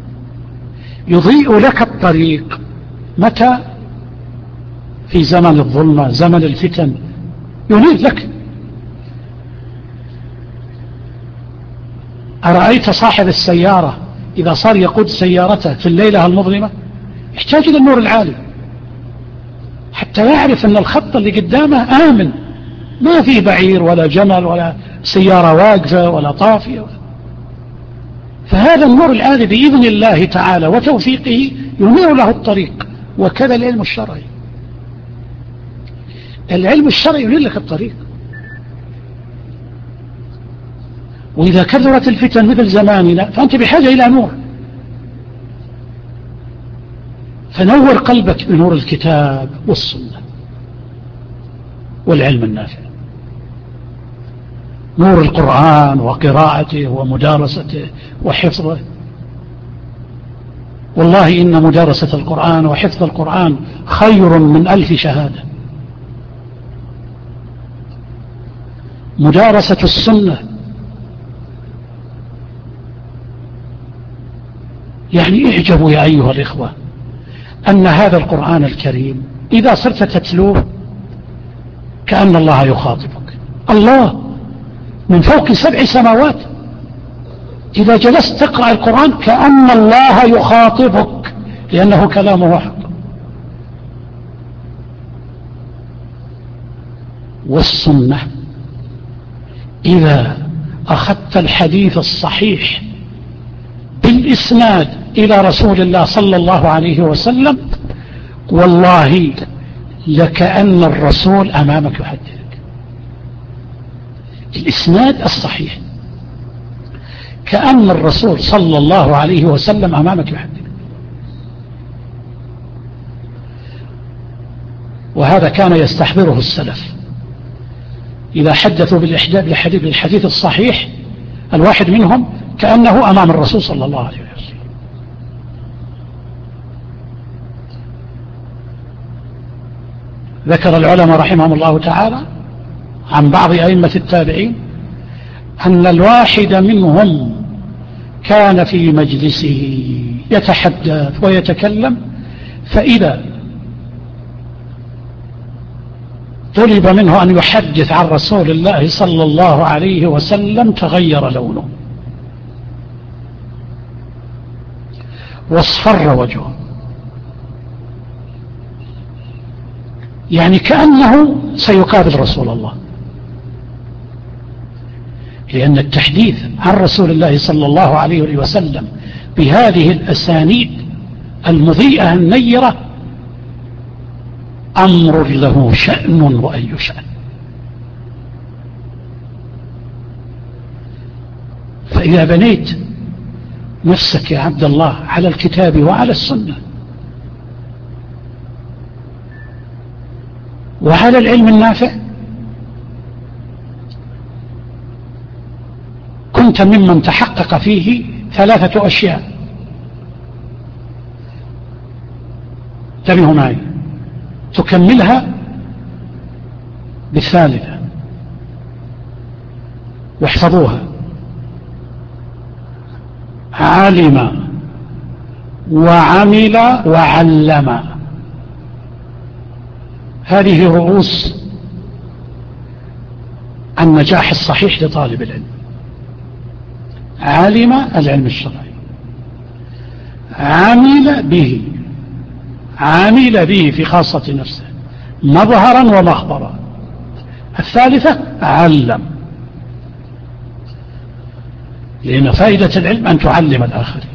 يضيء لك الطريق. متى؟ في زمن الظلمة، زمن الفتن، ينير لك. أرأيت صاحب السيارة إذا صار يقود سيارته في الليلة المظلمة يحتاج إلى النور العالي حتى يعرف أن الخط اللي قدامه آمن، ما فيه بعير ولا جمل ولا سيارة واقفة ولا طافية. فهذا النور العالي بإذن الله تعالى وتوفيقه ينير له الطريق. وكذا العلم الشرعي، العلم الشرعي ينير لك الطريق. وإذا كثرت الفتن مثل زماننا فأنت بحاجة إلى نور، فنور قلبك بنور الكتاب والسنة والعلم النافع، نور القرآن وقراءته ومدارسته وحفظه. والله إن مدارسة القرآن وحفظ القرآن خير من 1000 شهادة. مدارسة السنة يعني اعجبوا يا أيها الإخوة أن هذا القرآن الكريم إذا صرت تتلوه كأن الله يخاطبك، الله من فوق 7 سماوات. إذا جلست تقرأ القرآن كأن الله يخاطبك لأنه كلامه حق. والسنة إذا أخذت الحديث الصحيح بالإسناد إلى رسول الله صلى الله عليه وسلم والله لكأن الرسول أمامك يحدثك. الإسناد الصحيح كأن الرسول صلى الله عليه وسلم أمامك يحدثك. وهذا كان يستحضره السلف إذا حدثوا بالحديث الصحيح، الواحد منهم كأنه أمام الرسول صلى الله عليه وسلم. ذكر العلماء رحمهم الله تعالى عن بعض أئمة التابعين أن الواحد منهم كان في مجلسه يتحدث ويتكلم، فإذا طلب منه أن يحدث عن رسول الله صلى الله عليه وسلم تغير لونه واصفر وجهه، يعني كأنه سيقابل رسول الله. لأن التحديث عن رسول الله صلى الله عليه وسلم بهذه الأسانيد المضيئة النيرة أمر له شأن وأي شأن. فإذا بنيت نفسك يا عبد الله على الكتاب وعلى السنة وعلى العلم النافع كنت ممن تحقق فيه 3 أشياء. انتبهوا معي تكملها بالثالثة واحفظوها: علم وعمل وعلم. هذه رؤوس النجاح الصحيح لطالب العلم. علم العلم الشرعي، عمل به في خاصة نفسه مظهرا ومخبرا. الثالثة علم، لأن فائدة العلم أن تعلم الآخرين.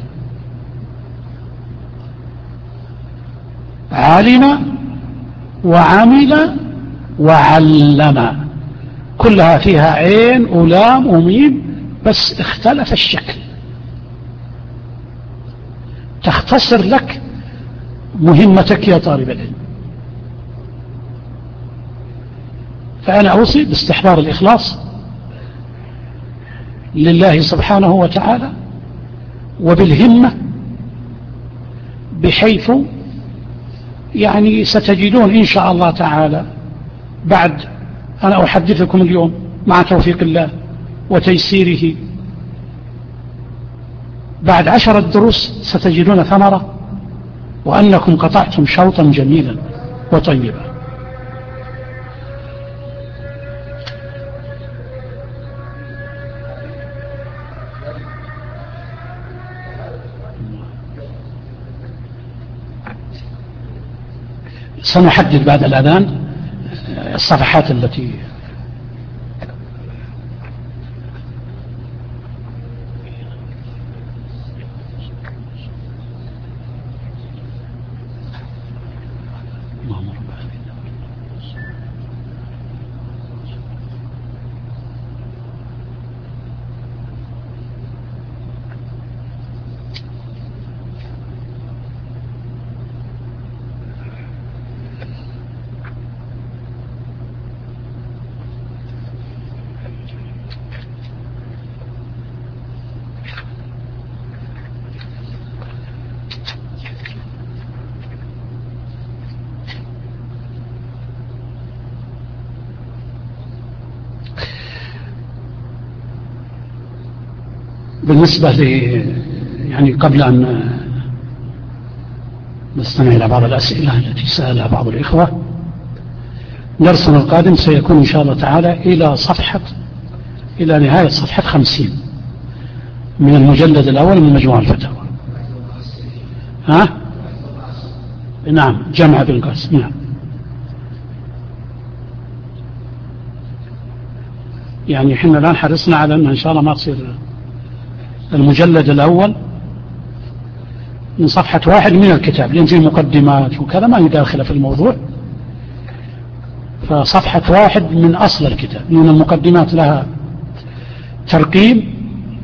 علم وعمل وعلم، كلها فيها عين ولام وميم، بس اختلف الشكل. تختصر لك مهمتك يا طالب العلم. فأنا أوصي باستحضار الإخلاص لله سبحانه وتعالى وبالهمة، بحيث يعني ستجدون إن شاء الله تعالى بعد أنا أحدثكم اليوم مع توفيق الله وتيسيره بعد 10 دروس ستجدون ثمرة، وأنكم قطعتم شوطا جميلا وطيبا. سنحدد بعد الأذان الصفحات التي بالنسبة يعني قبل أن نستمع إلى بعض الأسئلة التي سألها بعض الإخوة، درسنا القادم سيكون إن شاء الله تعالى إلى نهاية صفحة 50 من المجلد الأول من مجموع الفتاوى. نعم، جمع بن قاسم. نعم، يعني إحنا الآن حرصنا على أن إن شاء الله ما تصير المجلد الأول من صفحة 1 من الكتاب، لأن فيه مقدمات وكذا ما يداخل في الموضوع. فصفحة 1 من أصل الكتاب، لأن المقدمات لها ترقيم،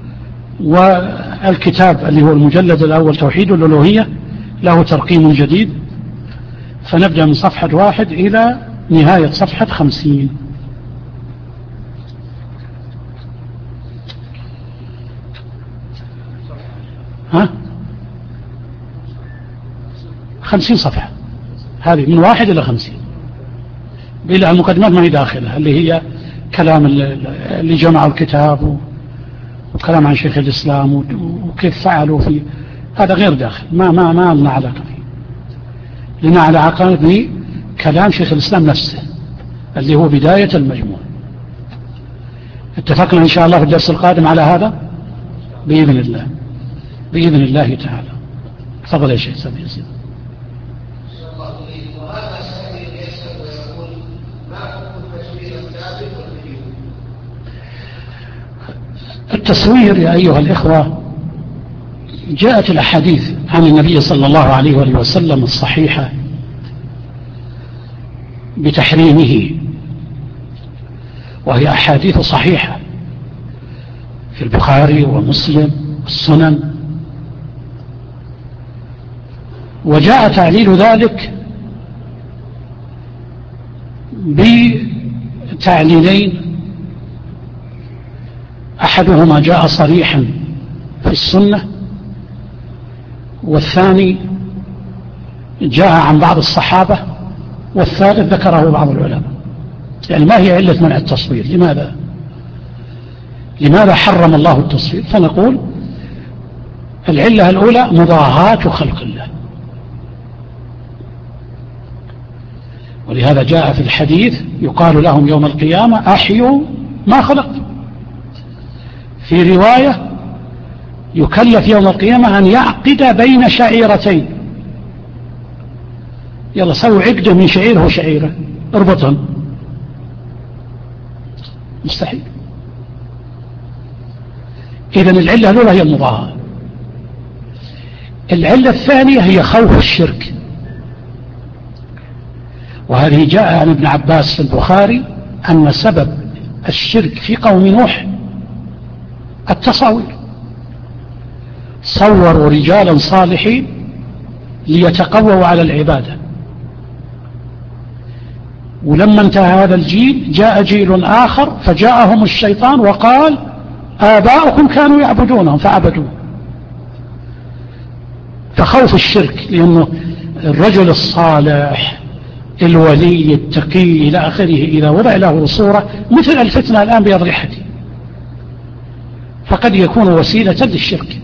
والكتاب اللي هو المجلد الأول توحيد الألوهية له ترقيم جديد. فنبدأ من صفحة 1 إلى نهاية صفحة 50. ها 50 صفحة، هذه من 1 إلى 50، بلا المقدمات ما هي داخلة، اللي هي كلام اللي جمعوا الكتاب وكلام عن شيخ الإسلام وكيف فعلوا فيه، هذا غير داخل، ما لنا علاقة فيه، لنا علاقة بكلام شيخ الإسلام نفسه اللي هو بداية المجموع. اتفقنا إن شاء الله في الدرس القادم على هذا بإذن الله تعالى. تفضل يا شيخ سيدي يزيد. وهذا سائل يسأل ويقول: ما حكم التشبيه الثابت والمجهول؟ التصوير يا أيها الإخوة جاءت الأحاديث عن النبي صلى الله عليه وآله وسلم الصحيحة بتحريمه، وهي أحاديث صحيحة في البخاري ومسلم والسنن. وجاء تعليل ذلك بتعليلين، أحدهما جاء صريحا في السنة، والثاني جاء عن بعض الصحابة، والثالث ذكره بعض العلماء. يعني ما هي علة منع التصوير؟ لماذا حرم الله التصوير؟ فنقول العلة الأولى مضاهاة خلق الله، ولهذا جاء في الحديث يقال لهم يوم القيامة أحيوا ما خلقتم. في رواية يكلف يوم القيامة أن يعقد بين شعيرتين، يلا سوي عقده من شعيره وشعيره اربطهم، مستحيل. إذن العلة الأولى هي المضاهاة. العلة الثانية هي خوف الشرك، وهذه جاء عن ابن عباس في البخاري أن سبب الشرك في قوم نوح التصاوير، صوروا رجالا صالحين ليتقووا على العبادة، ولما انتهى هذا الجيل جاء جيل آخر فجاءهم الشيطان وقال آباؤكم كانوا يعبدونهم فعبدوه. فخوف الشرك، لأنه الرجل الصالح الولي التقي إلى آخره إذا وضع له صورة مثل الفتنة الآن بأضرحته فقد يكون وسيلة للشرك.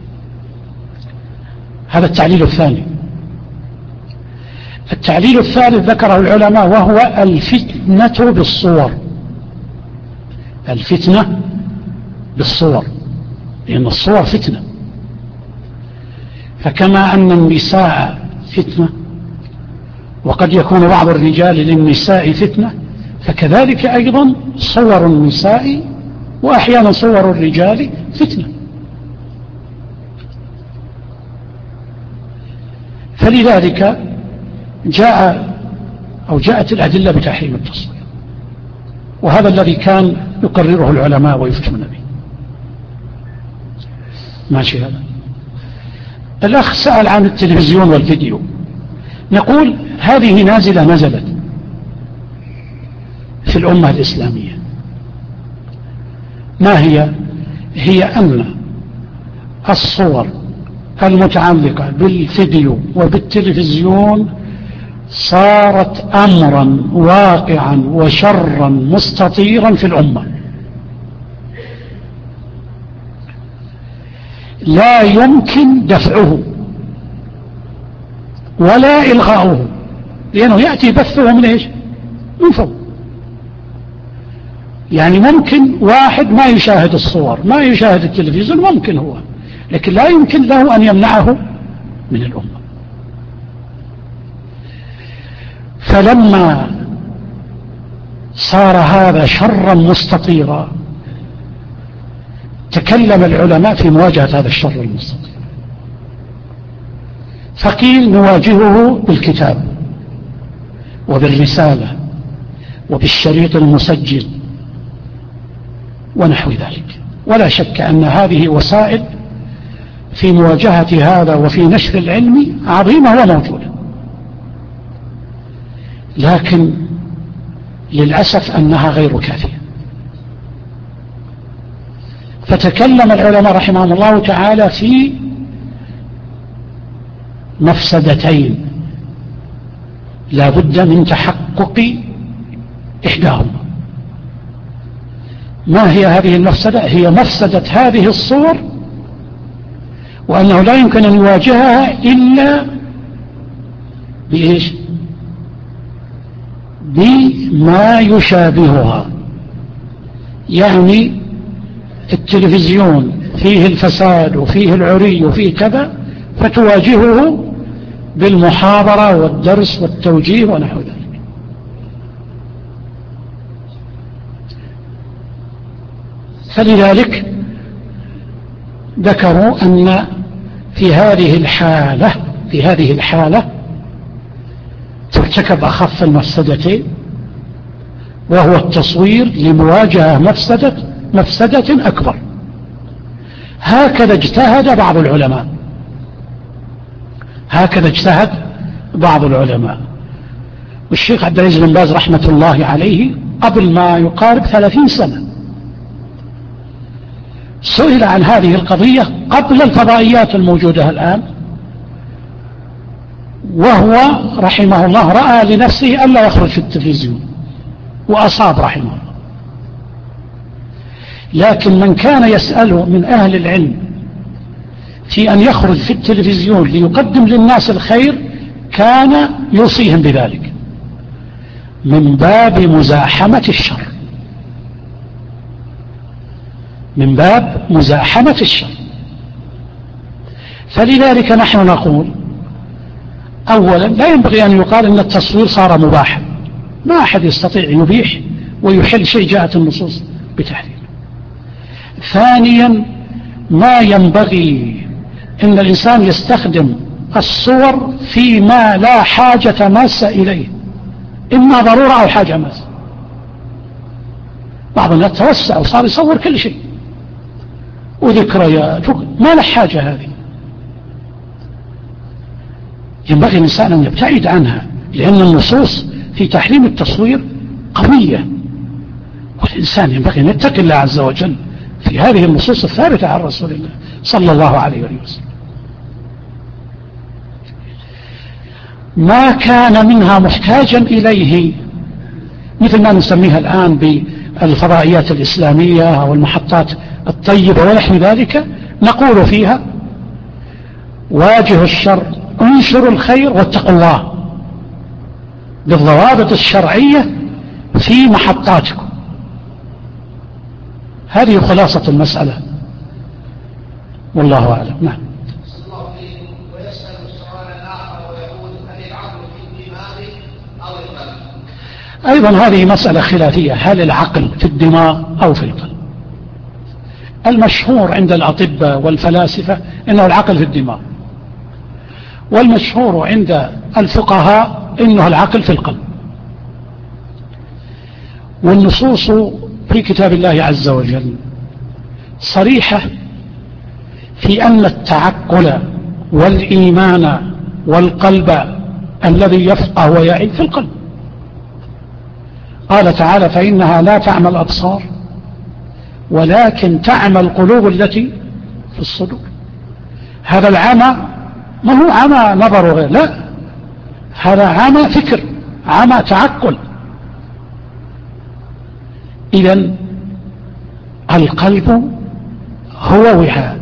هذا التعليل الثاني. التعليل الثالث ذكره العلماء وهو الفتنة بالصور. الفتنة بالصور، لأن الصور فتنة، فكما أن النساء فتنة وقد يكون بعض الرجال للنساء فتنة، فكذلك أيضا صور النساء وأحيانا صور الرجال فتنة. فلذلك جاءت الأدلة بتحريم التصوير، وهذا الذي كان يقرره العلماء ويفتون به. ماشي. هذا الأخ سأل عن التلفزيون والفيديو. نقول هذه نازلة نزلت في الأمة الإسلامية. ما هي أن الصور المتعلقة بالفيديو وبالتلفزيون صارت أمرا واقعا وشرا مستطيرا في الأمة، لا يمكن دفعه ولا إلغاؤه، لأنه يأتي بثه من إيش؟ من فوق. يعني ممكن واحد ما يشاهد الصور، ما يشاهد التلفزيون، ممكن هو، لكن لا يمكن له أن يمنعه من الأمة. فلما صار هذا شرا مستطيرا تكلم العلماء في مواجهة هذا الشر المستطير، فقيل نواجهه بالكتاب وبالرسالة وبالشريط المسجل ونحو ذلك. ولا شك أن هذه وسائل في مواجهة هذا وفي نشر العلم عظيمة وموجودة، لكن للأسف أنها غير كافية. فتكلم العلماء رحمهم الله تعالى في مفسدتين لا بد من تحقق إحداهما. ما هي هذه المفسدة؟ هي مفسدة هذه الصور، وأنه لا يمكن أن يواجهها إلا بإيش؟ بما يشابهها. يعني التلفزيون فيه الفساد وفيه العري وفيه كذا، فتواجهه بالمحاضرة والدرس والتوجيه ونحو ذلك. فلذلك ذكروا أن في هذه الحالة ترتكب أخف المفسدتين، وهو التصوير لمواجهة مفسدة أكبر. هكذا اجتهد بعض العلماء. والشيخ عبد العزيز بن باز رحمة الله عليه قبل ما يقارب 30 سنة سئل عن هذه القضية قبل الفضائيات الموجودة الآن، وهو رحمه الله رأى لنفسه ألا يخرج في التلفزيون، وأصاب رحمه الله. لكن من كان يسأله من أهل العلم في أن يخرج في التلفزيون ليقدم للناس الخير كان يوصيهم بذلك من باب مزاحمة الشر. فلذلك نحن نقول أولا لا ينبغي أن يقال أن التصوير صار مباحا، ما أحد يستطيع يبيح ويحل شيء جاءت النصوص بتحريمه. ثانيا ما ينبغي أن الإنسان يستخدم الصور فيما لا حاجة ماسة إليه، إما ضرورة أو حاجة ماسة. بعض الناس توسع وصار يصور كل شيء وذكريات، ما له حاجة هذه. ينبغي الإنسان أن يبتعد عنها، لأن النصوص في تحريم التصوير قوية، والإنسان ينبغي أن يتقي الله عز وجل في هذه النصوص الثابتة عن رسول الله صلى الله عليه وسلم. ما كان منها محتاجا إليه، مثل ما نسميها الآن بالفضائيات الإسلامية أو المحطات الطيبة ونحو ذلك، نقول فيها واجهوا الشر، انشروا الخير واتقوا الله بالضوابط الشرعية في محطاتكم. هذه خلاصة المسألة، والله أعلم. نعم. ويسأل السؤال الآخر ويقول هل العقل في الدماغ أو القلب؟ أيضا هذه مسألة خلافية، هل العقل في الدماغ أو في القلب؟ المشهور عند الأطباء والفلاسفة إنه العقل في الدماغ، والمشهور عند الفقهاء إنه العقل في القلب. والنصوص في كتاب الله عز وجل صريحة في أن التعقل والإيمان والقلب الذي يفقه ويعي في القلب. قال تعالى فإنها لا تعمى الأبصار ولكن تعمى القلوب التي في الصدور. هذا العمى ما هو عمى نظر وغير، لا، هذا عمى فكر، عمى تعقل. إذن القلب هو وعاء.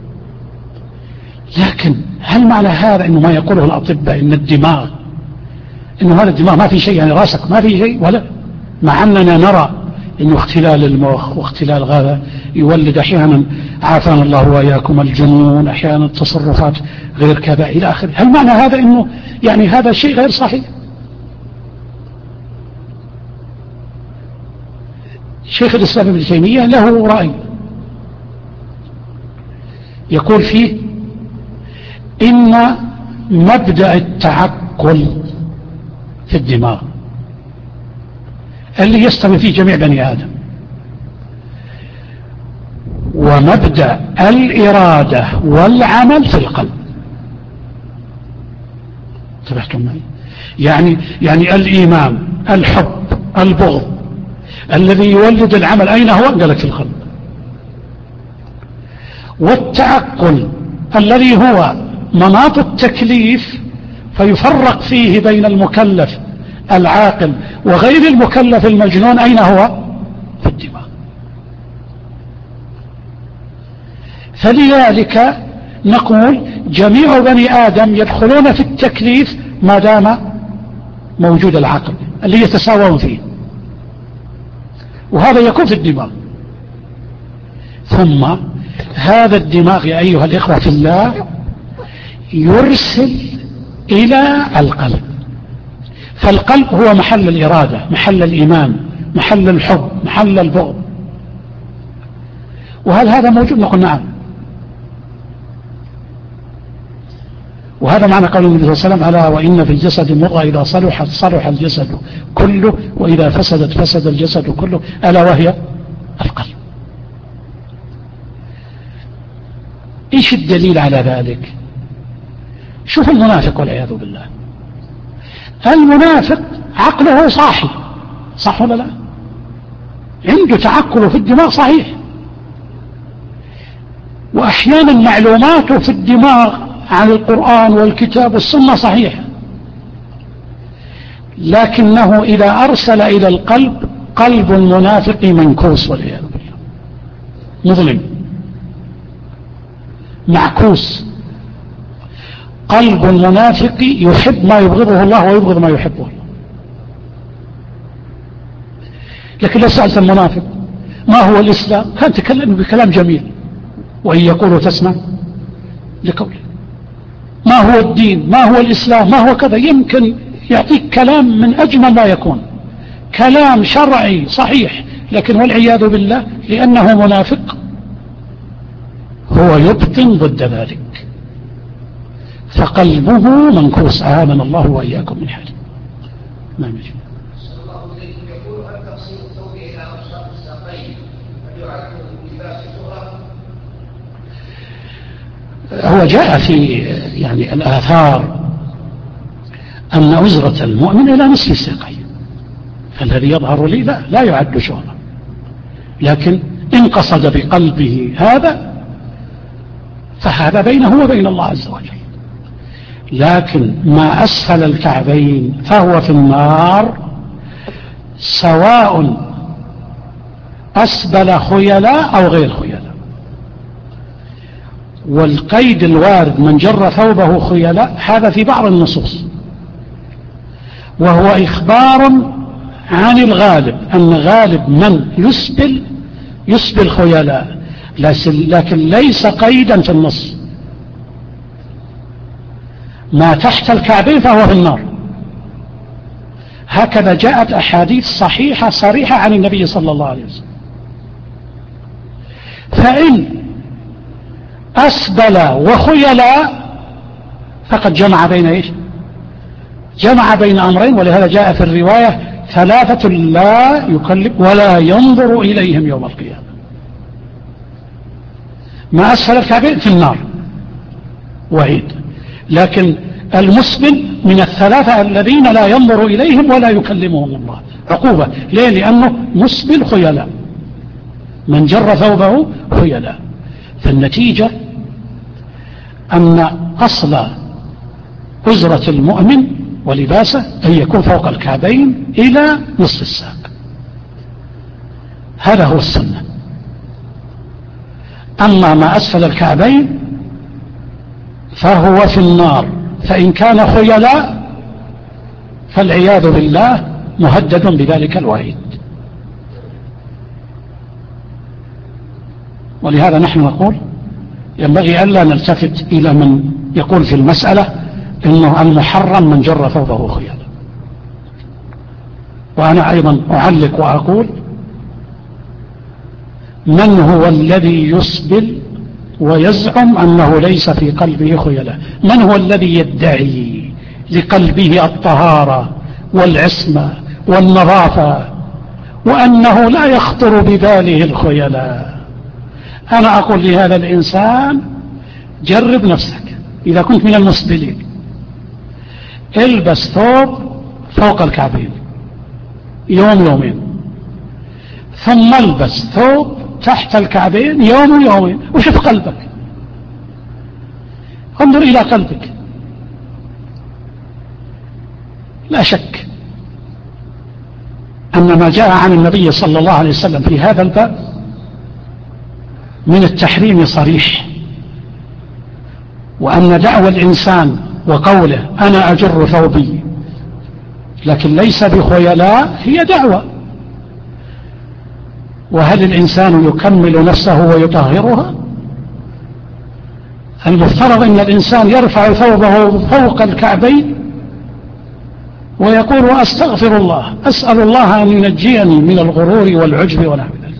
لكن هل معنى هذا إنه ما يقوله الأطباء إن الدماغ، إنه هذا الدماغ ما في شيء، يعني راسك ما في شيء؟ ولا، مع أننا نرى إنه اختلال المخ واختلال هذا يولد أحيانا عافانا الله وإياكم الجنون، أحيانا التصرفات غير كذا إلى آخره. هل معنى هذا إنه يعني هذا شيء غير صحيح؟ شيخ الإسلام ابن تيمية له رأي يقول فيه إن مبدأ التعقل في الدماغ اللي يستوي فيه جميع بني آدم، ومبدأ الإرادة والعمل في القلب. انتبهتم معي؟ يعني الإيمان، الحب، البغض الذي يولد العمل أين هو؟ قال لك في القلب. والتعقل الذي هو مناط التكليف فيفرق فيه بين المكلف العاقل وغير المكلف المجنون، أين هو؟ في الدماغ. فلذلك نقول جميع بني آدم يدخلون في التكليف ما دام موجود العقل اللي يتساوون فيه، وهذا يكون في الدماغ. ثم هذا الدماغ يا أيها الإخوة في الله يرسل إلى القلب، فالقلب هو محل الإرادة، محل الإيمان، محل الحب، محل البغض. وهل هذا موجود؟ نقول نعم، وهذا معنى قول النبي صلى الله عليه وسلم: ألا وإن في الجسد مضغة إذا صلحت صلح الجسد كله وإذا فسدت فسد الجسد كله، ألا وهي القلب. إيش الدليل على ذلك؟ شوف المنافق والعياذ بالله. المنافق عقله صاحي، صح ولا لا؟ عنده تعقل في الدماغ صحيح، وأحيانا معلوماته في الدماغ عن القرآن والكتاب والسنة صحيحة، لكنه إذا أرسل إلى القلب، قلب المنافق منكوس والعياذ بالله، مظلم معكوس. قلب المنافق يحب ما يبغضه الله ويبغض ما يحبه الله. لكن لو سألت المنافق ما هو الإسلام، كان تكلم بكلام جميل، وإن يقولوا تسمع لقوله. ما هو الدين، ما هو الإسلام، ما هو كذا، يمكن يعطيك كلام من أجمل ما يكون، كلام شرعي صحيح، لكن والعياذ بالله لأنه منافق هو يبطن ضد ذلك، فقلبه منكوس. آمن الله وإياكم من حاله. نعم. يقول: هل تقسيم الثوب إلى أوساط الساقين هل يعد لباس شهرة؟ هو جاء في يعني الآثار أن أزرة المؤمن إلى نصف الساقين، فالذي يظهر لي لا يعد شهرة، لكن إن قصد بقلبه هذا فهذا بينه وبين الله عز وجل. لكن ما أسفل الكعبين فهو في النار، سواء أسبل خيلاء أو غير خيلاء. والقيد الوارد من جر ثوبه خيلاء هذا في بعض النصوص، وهو إخبار عن الغالب، أن غالب من يسبل خيلاء، لكن ليس قيدا في النص. ما تحت الكعبين فهو في النار. هكذا جاءت أحاديث صحيحة صريحة عن النبي صلى الله عليه وسلم. فإن أسبل وخيلاء فقد جمع بين إيش؟ جمع بين أمرين، ولهذا جاء في الرواية: ثلاثة لا يكلم ولا ينظر إليهم يوم القيامة. ما أسفل الكعبين في النار وعيد، لكن المسبل من الثلاثة الذين لا ينظر إليهم ولا يكلمهم الله، عقوبة. ليه؟ لأنه مسبل خيلاء، من جر ثوبه خيلاء. فالنتيجة أن أصل أزرة المؤمن ولباسه أن يكون فوق الكعبين إلى نصف الساق، هذا هو السنة. أما ما أسفل الكعبين فهو في النار، فإن كان خيلاء فالعياذ بالله مهدد بذلك الوعيد. ولهذا نحن نقول ينبغي ألا نلتفت إلى من يقول في المسألة إنه المحرم من جر ثوبه خيلاء. وأنا أيضا أعلق وأقول: من هو الذي يسبل ويزعم أنه ليس في قلبه خيلاء؟ من هو الذي يدعي لقلبه الطهارة والعصمة والنظافة وأنه لا يخطر بباله الخيلاء؟ أنا أقول لهذا الإنسان: جرب نفسك، إذا كنت من المسبلين البس ثوب فوق الكعبين يوم يومين، ثم البس ثوب تحت الكعبين يوم يومين، وشوف قلبك، انظر إلى قلبك. لا شك أن ما جاء عن النبي صلى الله عليه وسلم في هذا الباب من التحريم صريح، وأن دعوى الإنسان وقوله أنا أجر ثوبي لكن ليس بخيلاء هي دعوة. وهل الإنسان يكمل نفسه ويطهرها؟ المفترض أن الإنسان يرفع ثوبه فوق الكعبين ويقول: أستغفر الله، أسأل الله أن ينجيني من الغرور والعجب ونحو ذلك.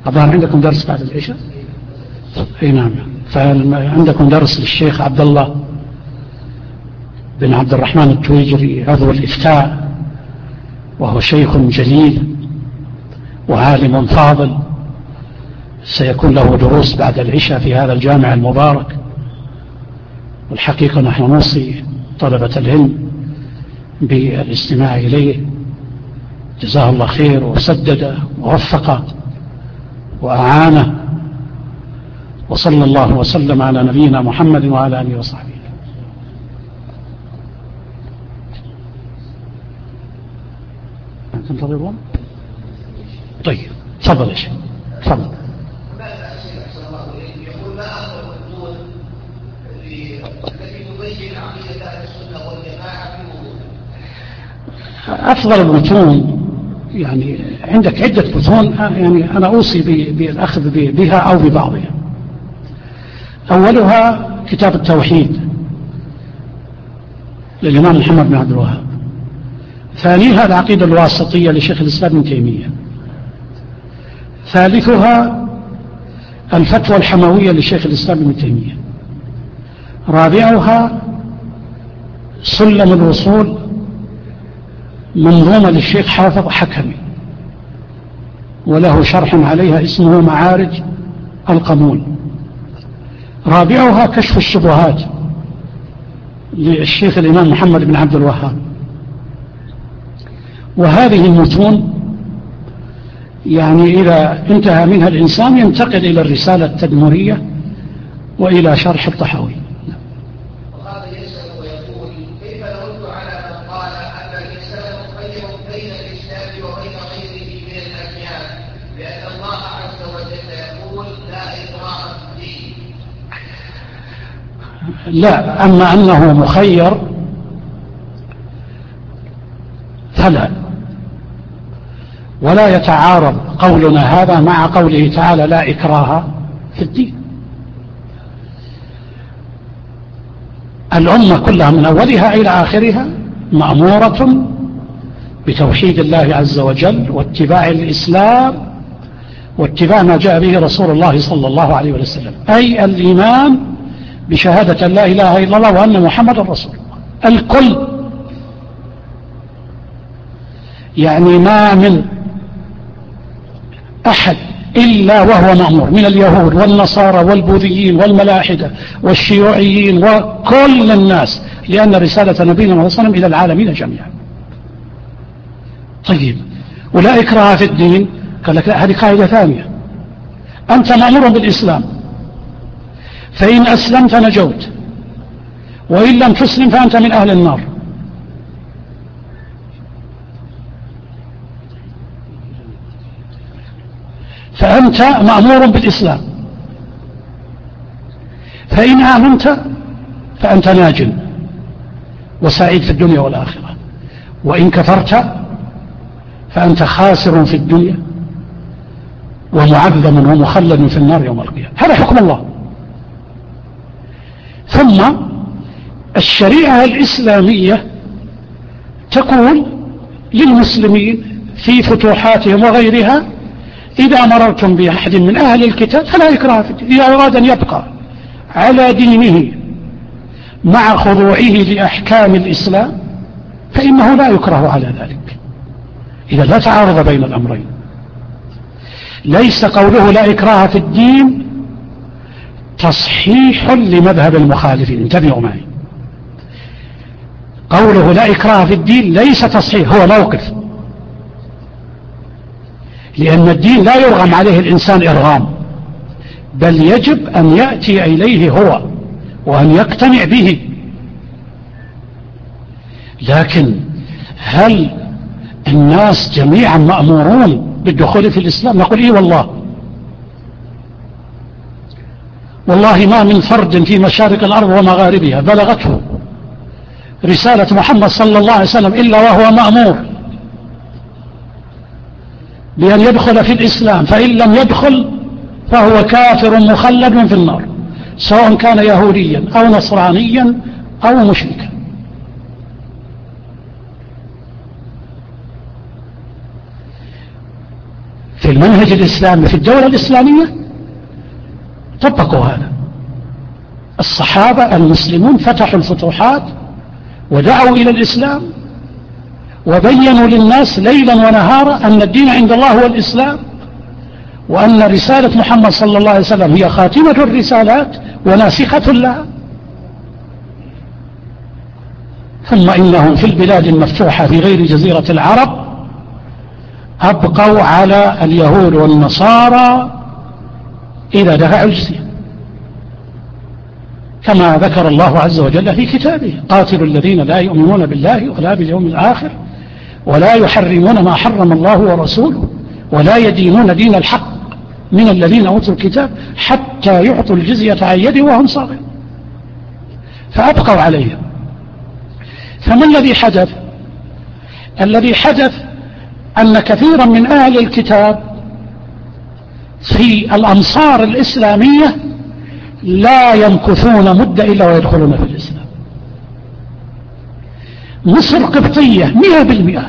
الظاهر عندكم درس بعد العشاء؟ اي نعم. فعندكم درس للشيخ عبد الله بن عبد الرحمن التويجري عضو الإفتاء، وهو شيخ جليل وعالم فاضل، سيكون له دروس بعد العشاء في هذا الجامع المبارك. والحقيقة نحن نوصي طلبة العلم بالاستماع إليه، جزاه الله خير وسدد ووفق وأعانه، وصلى الله وسلم على نبينا محمد وعلى آله وصحبه. تنتظرون؟ طيب تفضل يا شيخ، تفضل. يقول ما أفضل المتون التي تبين عقيدة أهل السنة والجماعة في وضوح؟ أفضل المتون يعني عندك عدة متون، يعني أنا أوصي بالأخذ بها أو ببعضها. أولها كتاب التوحيد للإمام محمد بن عبد الوهاب، ثانيها العقيدة الواسطية لشيخ الإسلام ابن تيمية، ثالثها الفتوى الحموية لشيخ الإسلام ابن تيمية، رابعها سلم الوصول منظومة للشيخ حافظ حكمي وله شرح عليها اسمه معارج القبول، رابعها كشف الشبهات للشيخ الإمام محمد بن عبد الوهاب. وهذه المتون يعني إذا انتهى منها الإنسان ينتقل إلى الرسالة التدمرية وإلى شرح الطحاوي. وهذا يسأل ويقول كيف نرد على من قال أن الإنسان مخير بين الإسلام وبين غيره من الأديان، لأن الله عز وجل يقول لا إكراه في الدين؟ لا، أما أنه مخير فلا، ولا يتعارض قولنا هذا مع قوله تعالى لا إكراه في الدين. الأمة كلها من أولها إلى آخرها مأمورة بتوحيد الله عز وجل واتباع الإسلام واتباع ما جاء به رسول الله صلى الله عليه وسلم، أي الإيمان بشهادة لا إله إلا الله وأن محمد رسول الله. الكل، يعني ما من أحد إلا وهو مأمور، من اليهود والنصارى والبوذيين والملاحدة والشيوعيين وكل الناس، لأن رسالة نبينا صلى الله عليه وسلم إلى العالمين جميعا. طيب، ولا إكراه في الدين، قال لك لا، هذه قاعدة ثانية. أنت مأمور بالإسلام، فإن أسلمت نجوت، وإن لم تسلم فأنت من أهل النار. فأنت مأمور بالإسلام، فإن آمنت فأنت ناج وسعيد في الدنيا والآخرة، وإن كفرت فأنت خاسر في الدنيا ومعذب ومخلد في النار يوم القيامة. هذا حكم الله. ثم الشريعة الإسلامية تقول للمسلمين في فتوحاتهم وغيرها إذا مررتم بأحد من أهل الكتاب فلا إكراه في الدين، إذا أراد أن يبقى على دينه مع خضوعه لأحكام الإسلام فإنه لا يكره على ذلك. إذا لا تعارض بين الأمرين. ليس قوله لا إكراه في الدين تصحيح لمذهب المخالفين، انتبهوا معي. قوله لا إكراه في الدين ليس تصحيح، هو موقف، لأن الدين لا يرغم عليه الإنسان إرغام، بل يجب أن يأتي إليه هو وأن يقتنع به. لكن هل الناس جميعا مأمورون بالدخول في الإسلام؟ نقول إيه والله ما من فرد في مشارق الأرض ومغاربها بلغته رسالة محمد صلى الله عليه وسلم إلا وهو مأمور بأن يدخل في الإسلام، فإن لم يدخل فهو كافر مخلد في النار، سواء كان يهوديا أو نصرانيا أو مشركا. في المنهج الإسلامي في الدولة الإسلامية طبقوا هذا. الصحابة المسلمون فتحوا الفتوحات ودعوا إلى الإسلام وبينوا للناس ليلا ونهارا أن الدين عند الله هو الإسلام، وأن رسالة محمد صلى الله عليه وسلم هي خاتمة الرسالات وناسخة لها. ثم إنهم في البلاد المفتوحة في غير جزيرة العرب أبقوا على اليهود والنصارى إلى دفع الجزية، كما ذكر الله عز وجل في كتابه: قاتلوا الذين لا يؤمنون بالله ولا باليوم الآخر ولا يحرمون ما حرم الله ورسوله ولا يدينون دين الحق من الذين أوتوا الكتاب حتى يعطوا الجزية عن يد وهم صاغرون. فأبقوا عليهم. فما الذي حدث؟ الذي حدث أن كثيرا من أهل الكتاب في الأمصار الإسلامية لا يمكثون مدة إلا ويدخلون في الإسلام. مصر قبطية 100%،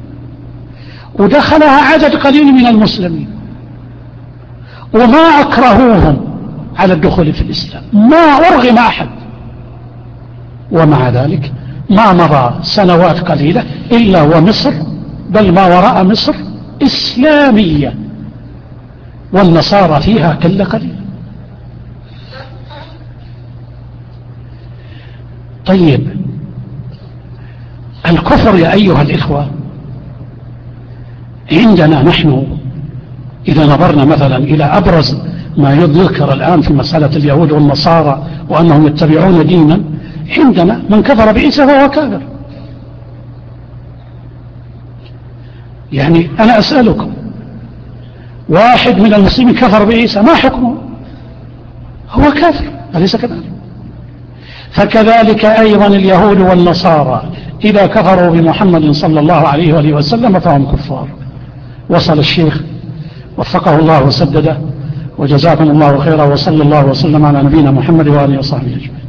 ودخلها عدد قليل من المسلمين، وما أكرهوهم على الدخول في الإسلام، ما أرغم أحد. ومع ذلك ما مضى سنوات قليلة إلا ومصر، بل ما وراء مصر، إسلامية، والنصارى فيها كل قليل. طيب، الكفر يا أيها الإخوة عندنا نحن إذا نظرنا مثلا إلى أبرز ما يذكر الآن في مسألة اليهود والنصارى وأنهم يتبعون دينا، عندنا من كفر بعيسى فهو كافر. يعني أنا أسألكم، واحد من المسلمين كفر بعيسى ما حكمه؟ هو كافر، أليس كذلك؟ فكذلك أيضا اليهود والنصارى إذا كفروا بمحمد صلى الله عليه وآله وسلم فهم كفار. وصل الشيخ وفقه الله وسدده، وجزاكم الله خيرا، وصلى الله وسلم على نبينا محمد وآله وصحبه أجمعين.